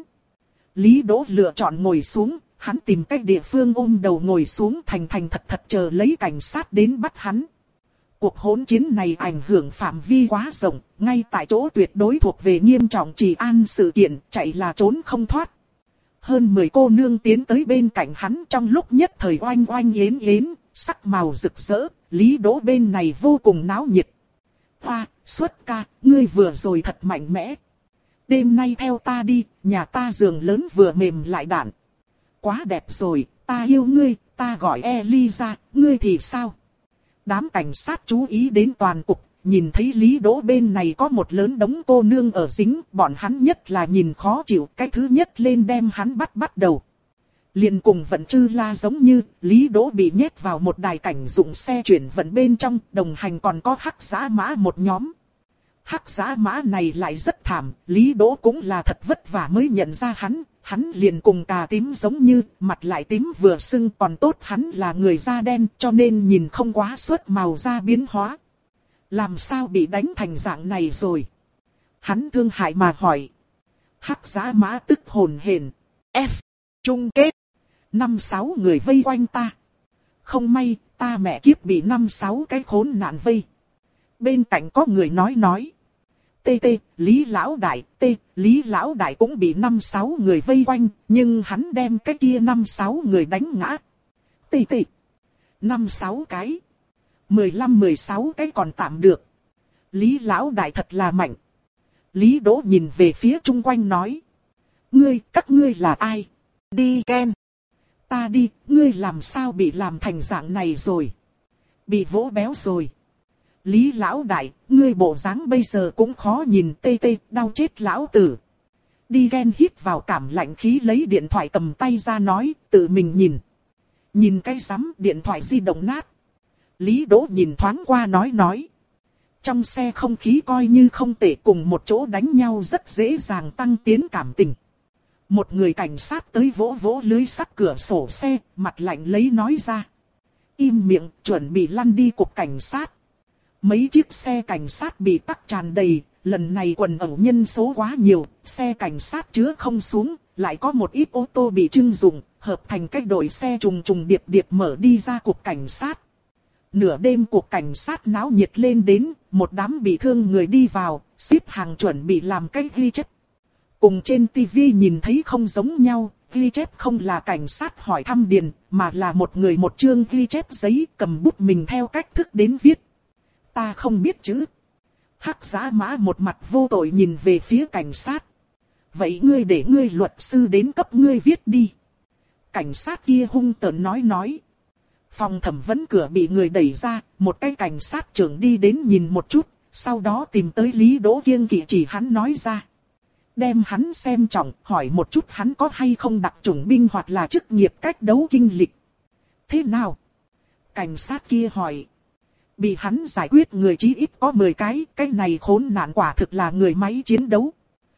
Lý Đỗ lựa chọn ngồi xuống, hắn tìm cách địa phương ôm đầu ngồi xuống thành thành thật thật chờ lấy cảnh sát đến bắt hắn. Cuộc hỗn chiến này ảnh hưởng phạm vi quá rộng, ngay tại chỗ tuyệt đối thuộc về nghiêm trọng trì an sự kiện, chạy là trốn không thoát. Hơn mười cô nương tiến tới bên cạnh hắn trong lúc nhất thời oanh oanh yến yến, sắc màu rực rỡ, Lý Đỗ bên này vô cùng náo nhiệt. Hoa, xuất ca, ngươi vừa rồi thật mạnh mẽ. Đêm nay theo ta đi, nhà ta giường lớn vừa mềm lại đạn. Quá đẹp rồi, ta yêu ngươi, ta gọi Eliza, ngươi thì sao? Đám cảnh sát chú ý đến toàn cục, nhìn thấy Lý Đỗ bên này có một lớn đống cô nương ở dính, bọn hắn nhất là nhìn khó chịu, cái thứ nhất lên đem hắn bắt bắt đầu. Liền cùng vận chư la giống như, Lý Đỗ bị nhét vào một đài cảnh dụng xe chuyển vận bên trong, đồng hành còn có hắc dã mã một nhóm. Hắc dã mã này lại rất thảm, Lý Đỗ cũng là thật vất vả mới nhận ra hắn, hắn liền cùng cà tím giống như, mặt lại tím vừa sưng, còn tốt hắn là người da đen cho nên nhìn không quá xuất màu da biến hóa. Làm sao bị đánh thành dạng này rồi? Hắn thương hại mà hỏi. Hắc dã mã tức hồn hển. F. Chung kết. Năm sáu người vây quanh ta. Không may, ta mẹ kiếp bị năm sáu cái khốn nạn vây. Bên cạnh có người nói nói. Tê tê, Lý Lão Đại, tê, Lý Lão Đại cũng bị năm sáu người vây quanh, nhưng hắn đem cái kia năm sáu người đánh ngã. Tê tê, năm sáu cái. mười lăm mười sáu cái còn tạm được. Lý Lão Đại thật là mạnh. Lý Đỗ nhìn về phía chung quanh nói. Ngươi, các ngươi là ai? Đi Ken. Ta đi, ngươi làm sao bị làm thành dạng này rồi? Bị vỗ béo rồi. Lý Lão Đại, ngươi bộ dáng bây giờ cũng khó nhìn, tê tê, đau chết lão tử. Đi Ken hít vào cảm lạnh khí lấy điện thoại cầm tay ra nói, tự mình nhìn. Nhìn cái rắm, điện thoại di động nát. Lý Đỗ nhìn thoáng qua nói nói. Trong xe không khí coi như không tệ, cùng một chỗ đánh nhau rất dễ dàng tăng tiến cảm tình. Một người cảnh sát tới vỗ vỗ lưới sắt cửa sổ xe, mặt lạnh lấy nói ra. Im miệng, chuẩn bị lăn đi cục cảnh sát. Mấy chiếc xe cảnh sát bị tắc tràn đầy, lần này quần ẩu nhân số quá nhiều, xe cảnh sát chứa không xuống, lại có một ít ô tô bị trưng dụng, hợp thành cách đội xe trùng trùng điệp điệp mở đi ra cục cảnh sát. Nửa đêm cục cảnh sát náo nhiệt lên đến, một đám bị thương người đi vào, xếp hàng chuẩn bị làm cách ghi chép. Cùng trên tivi nhìn thấy không giống nhau, ghi chép không là cảnh sát hỏi thăm điền, mà là một người một chương ghi chép giấy cầm bút mình theo cách thức đến viết. Ta không biết chữ. Hắc dã mã một mặt vô tội nhìn về phía cảnh sát. Vậy ngươi để ngươi luật sư đến cấp ngươi viết đi. Cảnh sát kia hung tợn nói nói. Phòng thẩm vấn cửa bị người đẩy ra, một cái cảnh sát trưởng đi đến nhìn một chút, sau đó tìm tới Lý Đỗ kiêng kỵ chỉ hắn nói ra. Đem hắn xem trọng, hỏi một chút hắn có hay không đặc chủng binh hoặc là chức nghiệp cách đấu kinh lịch. Thế nào? Cảnh sát kia hỏi. Bị hắn giải quyết người chí ít có mười cái, cái này khốn nạn quả thực là người máy chiến đấu.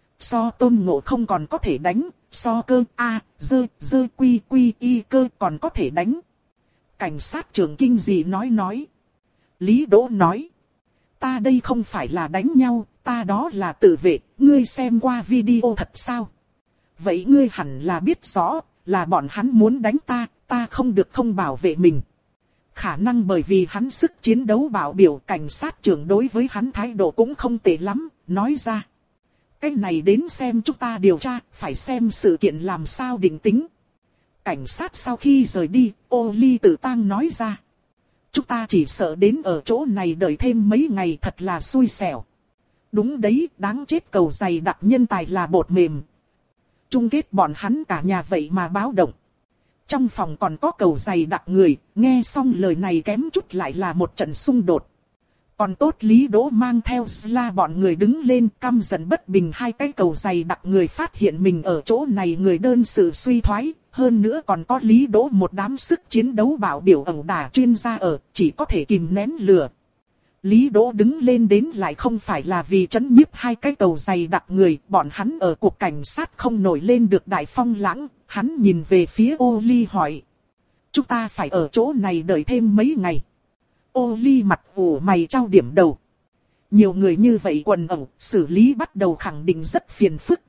So Tôn Ngộ không còn có thể đánh, so cơ a, dơ, dơ quy quy y cơ còn có thể đánh. Cảnh sát trưởng kinh dị nói nói. Lý Đỗ nói. Ta đây không phải là đánh nhau, ta đó là tự vệ, ngươi xem qua video thật sao? Vậy ngươi hẳn là biết rõ, là bọn hắn muốn đánh ta, ta không được không bảo vệ mình. Khả năng bởi vì hắn sức chiến đấu bảo biểu, cảnh sát trưởng đối với hắn thái độ cũng không tệ lắm, nói ra. Cái này đến xem chúng ta điều tra, phải xem sự kiện làm sao định tính. Cảnh sát sau khi rời đi, Ô Ly Tử Tang nói ra. Chúng ta chỉ sợ đến ở chỗ này đợi thêm mấy ngày, thật là xui xẻo. Đúng đấy, đáng chết, cầu dày đặc nhân tài là bột mềm. Chung kết bọn hắn cả nhà vậy mà báo động. Trong phòng còn có cầu dày đặc người, nghe xong lời này kém chút lại là một trận xung đột. Còn tốt Lý Đỗ mang theo Sla bọn người đứng lên căm giận bất bình, hai cái cầu dày đặc người phát hiện mình ở chỗ này người đơn sự suy thoái, hơn nữa còn có Lý Đỗ một đám sức chiến đấu bảo biểu ẩu đả chuyên gia ở, chỉ có thể kìm nén lửa. Lý Đỗ đứng lên đến lại không phải là vì trấn nhiếp hai cái cầu dày đặc người, bọn hắn ở cục cảnh sát không nổi lên được đại phong lãng, hắn nhìn về phía Ô Ly hỏi. Chúng ta phải ở chỗ này đợi thêm mấy ngày. Ô Ly mặt ủ mày trao điểm đầu. Nhiều người như vậy quần ẩu, xử lý bắt đầu khẳng định rất phiền phức.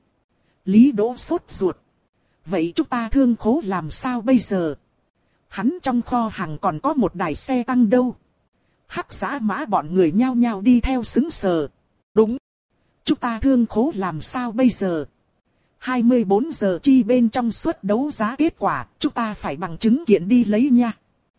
Lý Đỗ sốt ruột. Vậy chúng ta thương khố làm sao bây giờ? Hắn trong kho hàng còn có một đài xe tăng đâu. Hắc Dã Mã bọn người nhao nhao đi theo sững sờ. Đúng. Chúng ta thương khố làm sao bây giờ? hai mươi bốn giờ chi bên trong suất đấu giá kết quả, chúng ta phải bằng chứng kiện đi lấy nha.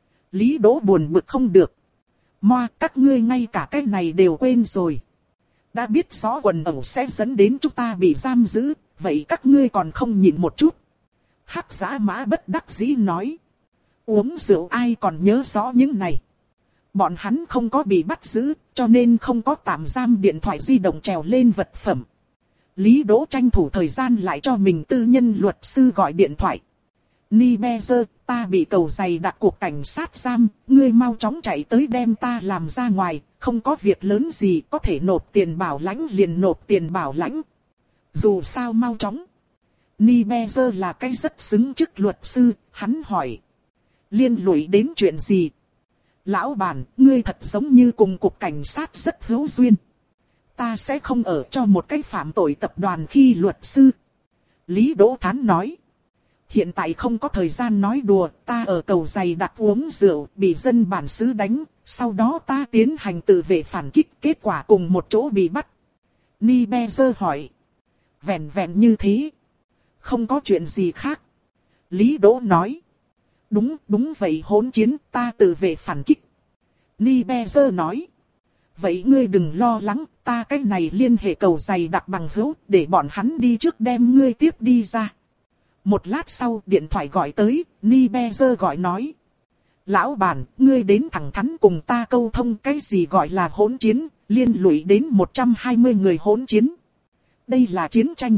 Lý Đỗ buồn bực không được. Moa, các ngươi ngay cả cái này đều quên rồi. Đã biết rõ quần ẩu sẽ dẫn đến chúng ta bị giam giữ, vậy các ngươi còn không nhịn một chút. Hắc Dã Mã bất đắc dĩ nói. Uống rượu ai còn nhớ rõ những này. Bọn hắn không có bị bắt giữ, cho nên không có tạm giam điện thoại di động trèo lên vật phẩm. Lý Đỗ tranh thủ thời gian lại cho mình tư nhân luật sư gọi điện thoại. Nibezer, ta bị cầu dày đặc cuộc cảnh sát giam, ngươi mau chóng chạy tới đem ta làm ra ngoài, không có việc lớn gì có thể nộp tiền bảo lãnh liền nộp tiền bảo lãnh. Dù sao mau chóng. Nibezer là cái rất xứng chức luật sư, hắn hỏi. Liên lụy đến chuyện gì? Lão bản, ngươi thật giống như cùng cục cảnh sát rất hữu duyên. Ta sẽ không ở cho một cái phạm tội tập đoàn khi luật sư. Lý Đỗ Thán nói. Hiện tại không có thời gian nói đùa, ta ở cầu giày đặt uống rượu, bị dân bản xứ đánh, sau đó ta tiến hành tự vệ phản kích, kết quả cùng một chỗ bị bắt. Nibezer hỏi. Vẹn vẹn như thế. Không có chuyện gì khác. Lý Đỗ nói. Đúng, đúng vậy hỗn chiến, ta tự vệ phản kích. Nibezer nói. Vậy ngươi đừng lo lắng, ta cái này liên hệ cầu giày đặc bằng hữu, để bọn hắn đi trước đem ngươi tiếp đi ra. Một lát sau điện thoại gọi tới, Nibezer gọi nói. Lão bản, ngươi đến thẳng thắn cùng ta câu thông cái gì gọi là hỗn chiến, liên lụy đến một trăm hai mươi người hỗn chiến. Đây là chiến tranh.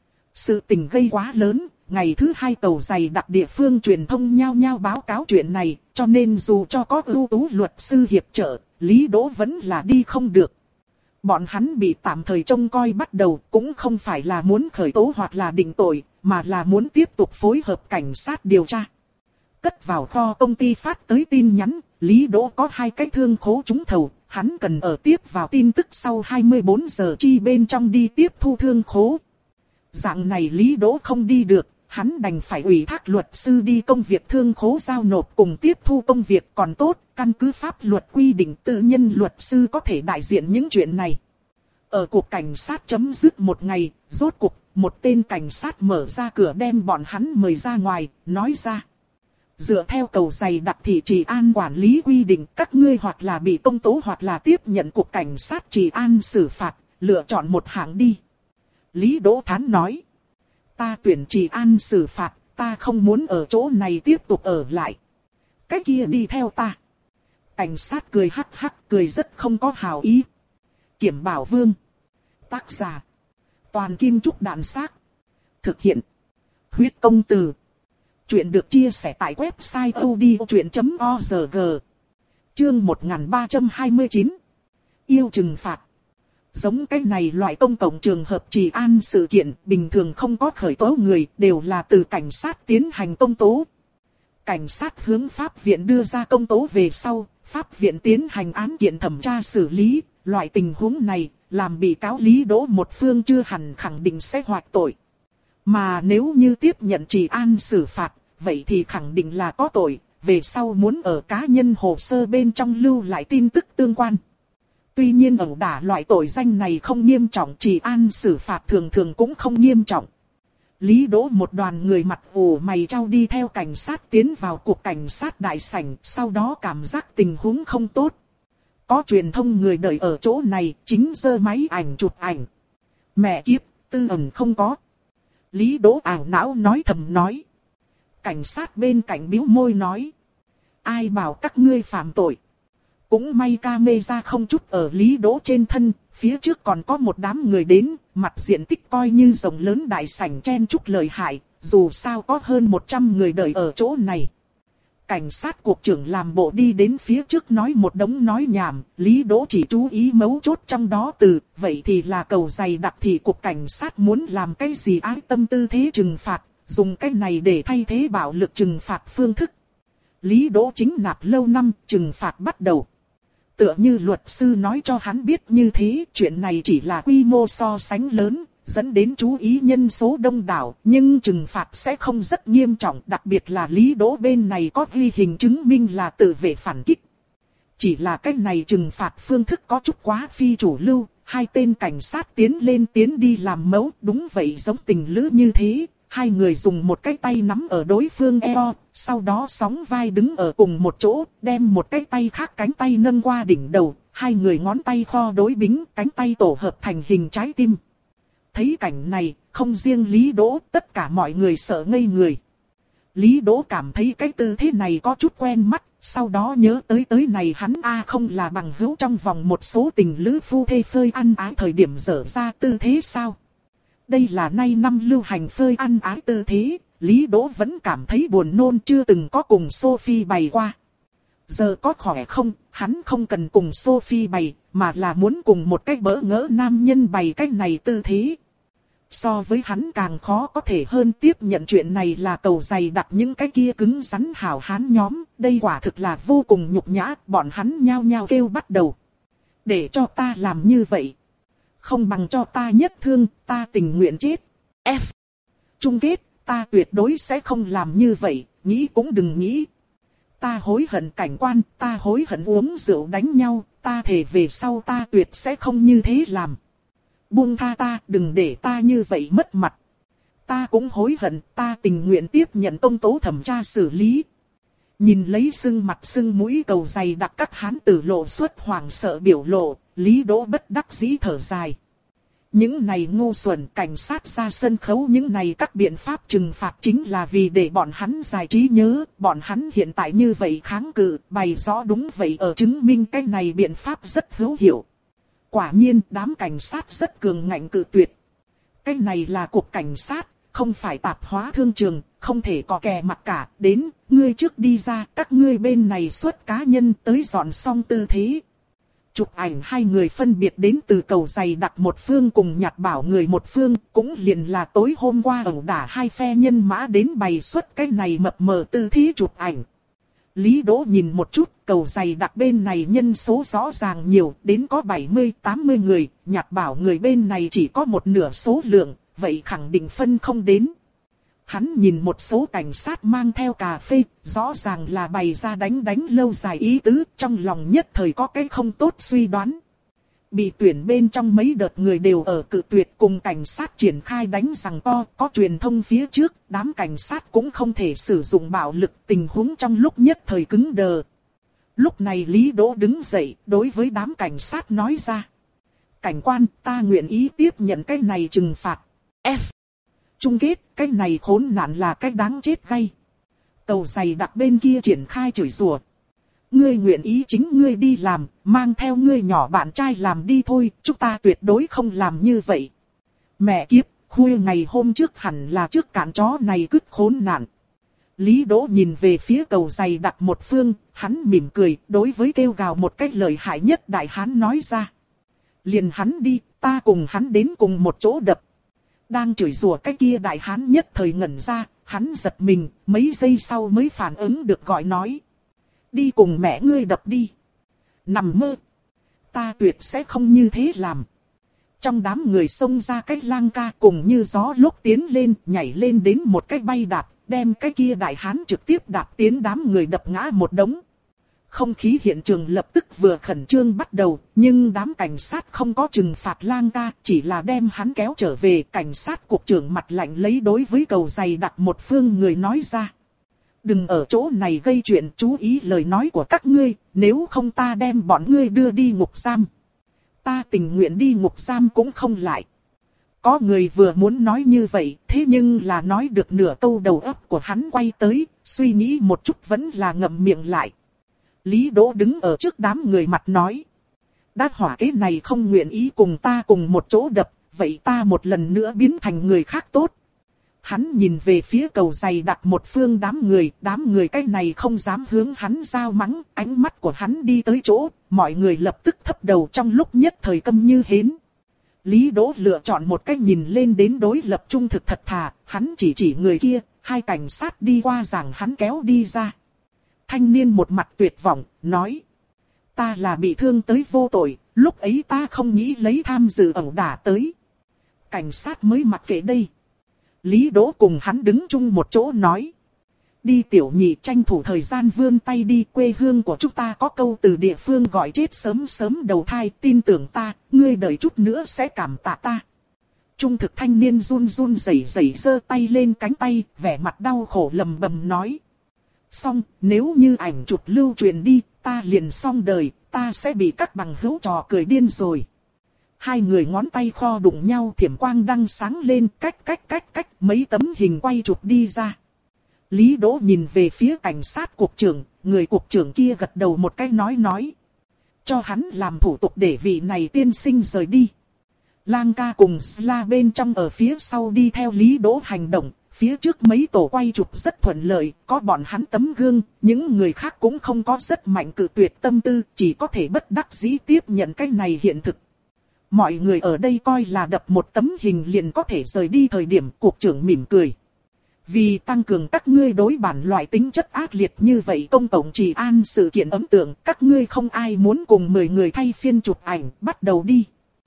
Sự tình gây quá lớn, ngày thứ hai tàu dày đặc địa phương truyền thông nhao nhao báo cáo chuyện này, cho nên dù cho có ưu tú luật sư hiệp trợ, Lý Đỗ vẫn là đi không được. Bọn hắn bị tạm thời trông coi bắt đầu cũng không phải là muốn khởi tố hoặc là định tội, mà là muốn tiếp tục phối hợp cảnh sát điều tra. Cất vào kho công ty phát tới tin nhắn, Lý Đỗ có hai cái thương khố trúng thầu, hắn cần ở tiếp vào tin tức sau hai mươi bốn giờ chi bên trong đi tiếp thu thương khố. Dạng này Lý Đỗ không đi được, hắn đành phải ủy thác luật sư đi công việc thương khố giao nộp cùng tiếp thu công việc còn tốt, căn cứ pháp luật quy định tự nhân luật sư có thể đại diện những chuyện này. Ở cục cảnh sát chấm dứt một ngày, rốt cục, một tên cảnh sát mở ra cửa đem bọn hắn mời ra ngoài, nói ra. Dựa theo cầu giày đặc thị trì an quản lý quy định, các ngươi hoặc là bị công tố hoặc là tiếp nhận cục cảnh sát trì an xử phạt, lựa chọn một hạng đi. Lý Đỗ Thán nói. Ta tuyển trì an xử phạt, ta không muốn ở chỗ này tiếp tục ở lại. Cái kia đi theo ta. Cảnh sát cười hắc hắc, cười rất không có hảo ý. Kiểm Bảo Vương. Tác giả. Toàn Kim Trúc Đạn Xác. Thực hiện. Huyết Công Từ. Chuyện được chia sẻ tại website odchuyện chấm org. Chương một nghìn ba trăm hai mươi chín. Yêu trừng phạt. Giống cái này loại công cộng trường hợp trì an sự kiện bình thường không có khởi tố người, đều là từ cảnh sát tiến hành công tố. Cảnh sát hướng pháp viện đưa ra công tố về sau, pháp viện tiến hành án kiện thẩm tra xử lý, loại tình huống này làm bị cáo Lý Đỗ một phương chưa hẳn khẳng định sẽ hoạch tội. Mà nếu như tiếp nhận trì an xử phạt, vậy thì khẳng định là có tội, về sau muốn ở cá nhân hồ sơ bên trong lưu lại tin tức tương quan. Tuy nhiên ẩu đả loại tội danh này không nghiêm trọng, trì an xử phạt thường thường cũng không nghiêm trọng. Lý Đỗ một đoàn người mặt ủ mày trao đi theo cảnh sát tiến vào cục cảnh sát đại sảnh, sau đó cảm giác tình huống không tốt. Có truyền thông người đợi ở chỗ này, chính giơ máy ảnh chụp ảnh. Mẹ kiếp, tư ẩn không có. Lý Đỗ ảo não nói thầm nói. Cảnh sát bên cạnh bĩu môi nói. Ai bảo các ngươi phạm tội. Cũng may camera không chút ở Lý Đỗ trên thân, phía trước còn có một đám người đến, mặt diện tích coi như rộng lớn đại sảnh chen chúc lợi hại, dù sao có hơn một trăm người đợi ở chỗ này. Cảnh sát cuộc trưởng làm bộ đi đến phía trước nói một đống nói nhảm, Lý Đỗ chỉ chú ý mấu chốt trong đó từ, vậy thì là cầu dày đặc thì cục cảnh sát muốn làm cái gì ái tâm tư thế trừng phạt, dùng cái này để thay thế bạo lực trừng phạt phương thức. Lý Đỗ chính nạp lâu năm, trừng phạt bắt đầu. Tựa như luật sư nói cho hắn biết như thế, chuyện này chỉ là quy mô so sánh lớn, dẫn đến chú ý nhân số đông đảo, nhưng trừng phạt sẽ không rất nghiêm trọng, đặc biệt là Lý Đỗ bên này có ghi hình chứng minh là tự vệ phản kích. Chỉ là cái này trừng phạt phương thức có chút quá phi chủ lưu, hai tên cảnh sát tiến lên tiến đi làm mẫu, đúng vậy giống tình lữ như thế. Hai người dùng một cái tay nắm ở đối phương eo, sau đó sóng vai đứng ở cùng một chỗ, đem một cái tay khác cánh tay nâng qua đỉnh đầu, hai người ngón tay kho đối bính, cánh tay tổ hợp thành hình trái tim. Thấy cảnh này, không riêng Lý Đỗ, tất cả mọi người sợ ngây người. Lý Đỗ cảm thấy cái tư thế này có chút quen mắt, sau đó nhớ tới tới này hắn a không là bằng hữu trong vòng một số tình lữ phu thê phơi ăn ái thời điểm dở ra tư thế sao? Đây là nay năm lưu hành phơi ăn ái tư thế, Lý Đỗ vẫn cảm thấy buồn nôn chưa từng có cùng Sophie bày qua. Giờ có khỏe không, hắn không cần cùng Sophie bày, mà là muốn cùng một cái bỡ ngỡ nam nhân bày cái này tư thế. So với hắn càng khó có thể hơn tiếp nhận chuyện này là cầu dày đặt những cái kia cứng rắn hảo hán nhóm, đây quả thực là vô cùng nhục nhã, bọn hắn nhao nhao kêu bắt đầu. Để cho ta làm như vậy. Không bằng cho ta nhất thương, ta tình nguyện chết. F. Chung kết, ta tuyệt đối sẽ không làm như vậy, nghĩ cũng đừng nghĩ. Ta hối hận cảnh quan, ta hối hận uống rượu đánh nhau, ta thề về sau ta tuyệt sẽ không như thế làm. Buông tha ta, đừng để ta như vậy mất mặt. Ta cũng hối hận, ta tình nguyện tiếp nhận công tố thẩm tra xử lý. Nhìn lấy sưng mặt sưng mũi cầu dày đặc các hán tử lộ xuất hoảng sợ biểu lộ, Lý Đỗ bất đắc dĩ thở dài. Những này ngu xuẩn cảnh sát ra sân khấu, những này các biện pháp trừng phạt chính là vì để bọn hắn giải trí nhớ, bọn hắn hiện tại như vậy kháng cự, bày rõ đúng vậy ở chứng minh cái này biện pháp rất hữu hiệu. Quả nhiên đám cảnh sát rất cường ngạnh cự tuyệt. Cái này là cuộc cảnh sát, không phải tạp hóa thương trường, không thể có kè mặt cả, đến, ngươi trước đi ra, các ngươi bên này xuất cá nhân tới dọn xong tư thế. Chụp ảnh hai người phân biệt đến từ cầu dày đặc một phương cùng nhặt bảo người một phương, cũng liền là tối hôm qua ẩu đả hai phe nhân mã đến bày xuất cái này mập mờ tư thế chụp ảnh. Lý Đỗ nhìn một chút, cầu dày đặc bên này nhân số rõ ràng nhiều, đến có bảy mươi tám mươi người, nhặt bảo người bên này chỉ có một nửa số lượng, vậy khẳng định phân không đến. Hắn nhìn một số cảnh sát mang theo cà phê, rõ ràng là bày ra đánh đánh lâu dài ý tứ, trong lòng nhất thời có cái không tốt suy đoán. Bị tuyển bên trong mấy đợt người đều ở cự tuyệt cùng cảnh sát triển khai đánh rằng co, có truyền thông phía trước, đám cảnh sát cũng không thể sử dụng bạo lực, tình huống trong lúc nhất thời cứng đờ. Lúc này Lý Đỗ đứng dậy, đối với đám cảnh sát nói ra. Cảnh quan, ta nguyện ý tiếp nhận cái này trừng phạt. F. Chung kết, cái này khốn nạn là cái đáng chết gay. Cầu dày đặc bên kia triển khai chửi rủa. Ngươi nguyện ý chính ngươi đi làm, mang theo ngươi nhỏ bạn trai làm đi thôi, chúng ta tuyệt đối không làm như vậy. Mẹ kiếp, khuya ngày hôm trước hẳn là trước cản chó này cứt khốn nạn. Lý Đỗ nhìn về phía cầu dày đặc một phương, hắn mỉm cười, đối với kêu gào một cách lợi hại nhất đại hán nói ra. Liền hắn đi, ta cùng hắn đến cùng một chỗ đập. Đang chửi rủa cái kia đại hán nhất thời ngẩn ra, hắn giật mình, mấy giây sau mới phản ứng được gọi nói. Đi cùng mẹ ngươi đập đi. Nằm mơ. Ta tuyệt sẽ không như thế làm. Trong đám người xông ra cái lang ca cùng như gió lúc tiến lên, nhảy lên đến một cái bay đạp, đem cái kia đại hán trực tiếp đạp tiến đám người đập ngã một đống. Không khí hiện trường lập tức vừa khẩn trương bắt đầu, nhưng đám cảnh sát không có trừng phạt lang ca, chỉ là đem hắn kéo trở về. Cảnh sát cục trưởng mặt lạnh lấy đối với cầu dày đặc một phương người nói ra. Đừng ở chỗ này gây chuyện, chú ý lời nói của các ngươi, nếu không ta đem bọn ngươi đưa đi ngục giam. Ta tình nguyện đi ngục giam cũng không lại. Có người vừa muốn nói như vậy, thế nhưng là nói được nửa câu đầu óc của hắn quay tới, suy nghĩ một chút vẫn là ngậm miệng lại. Lý Đỗ đứng ở trước đám người mặt nói. Đã hỏa kế này không nguyện ý cùng ta cùng một chỗ đập, vậy ta một lần nữa biến thành người khác tốt. Hắn nhìn về phía cầu dày đặt một phương đám người, đám người cái này không dám hướng hắn giao mắng, ánh mắt của hắn đi tới chỗ, mọi người lập tức thấp đầu trong lúc nhất thời câm như hến. Lý Đỗ lựa chọn một cách nhìn lên đến đối lập trung thực thật thà, hắn chỉ chỉ người kia, hai cảnh sát đi qua rằng hắn kéo đi ra. Thanh niên một mặt tuyệt vọng, nói. Ta là bị thương tới vô tội, lúc ấy ta không nghĩ lấy tham dự ẩu đả tới. Cảnh sát mới mặc kệ đây. Lý Đỗ cùng hắn đứng chung một chỗ nói. Đi tiểu nhị, tranh thủ thời gian vươn tay đi, quê hương của chúng ta có câu từ địa phương gọi chết sớm sớm đầu thai, tin tưởng ta, ngươi đợi chút nữa sẽ cảm tạ ta. Trung thực thanh niên run run rẩy rẩy giơ tay lên cánh tay, vẻ mặt đau khổ lầm bầm nói. Xong, nếu như ảnh chụp lưu truyền đi, ta liền xong đời, ta sẽ bị các bằng hữu trò cười điên rồi. Hai người ngón tay kho đụng nhau, thiểm quang đăng sáng lên, cách cách cách cách, mấy tấm hình quay chụp đi ra. Lý Đỗ nhìn về phía cảnh sát cục trưởng, người cục trưởng kia gật đầu một cái nói nói. Cho hắn làm thủ tục để vị này tiên sinh rời đi. Lang ca cùng Sla bên trong ở phía sau đi theo Lý Đỗ hành động, phía trước mấy tổ quay chụp rất thuận lợi, có bọn hắn tấm gương, những người khác cũng không có rất mạnh cự tuyệt tâm tư, chỉ có thể bất đắc dĩ tiếp nhận cái này hiện thực. Mọi người ở đây coi là đập một tấm hình liền có thể rời đi thời điểm cục trưởng mỉm cười. Vì tăng cường các ngươi đối bản loại tính chất ác liệt như vậy công cộng trị an sự kiện ấn tượng, các ngươi không ai muốn cùng mười người thay phiên chụp ảnh, bắt đầu đi.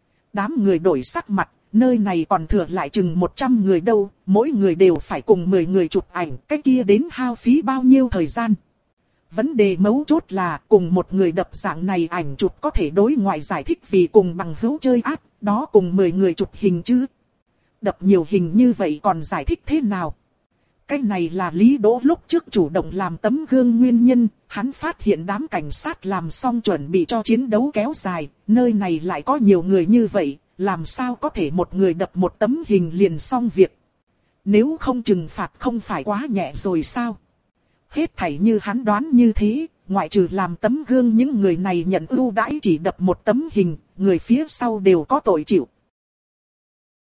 Đám người đổi sắc mặt, nơi này còn thừa lại chừng một trăm người đâu, mỗi người đều phải cùng mười người chụp ảnh, cái kia đến hao phí bao nhiêu thời gian. Vấn đề mấu chốt là cùng một người đập dạng này ảnh chụp có thể đối ngoại giải thích vì cùng bằng hữu chơi ác, đó cùng mười người chụp hình chứ. Đập nhiều hình như vậy còn giải thích thế nào? Cái này là Lý Đỗ lúc trước chủ động làm tấm gương nguyên nhân, hắn phát hiện đám cảnh sát làm xong chuẩn bị cho chiến đấu kéo dài, nơi này lại có nhiều người như vậy, làm sao có thể một người đập một tấm hình liền xong việc. Nếu không trừng phạt không phải quá nhẹ rồi sao? Hết thảy như hắn đoán như thế, ngoại trừ làm tấm gương những người này nhận ưu đãi chỉ đập một tấm hình, người phía sau đều có tội chịu.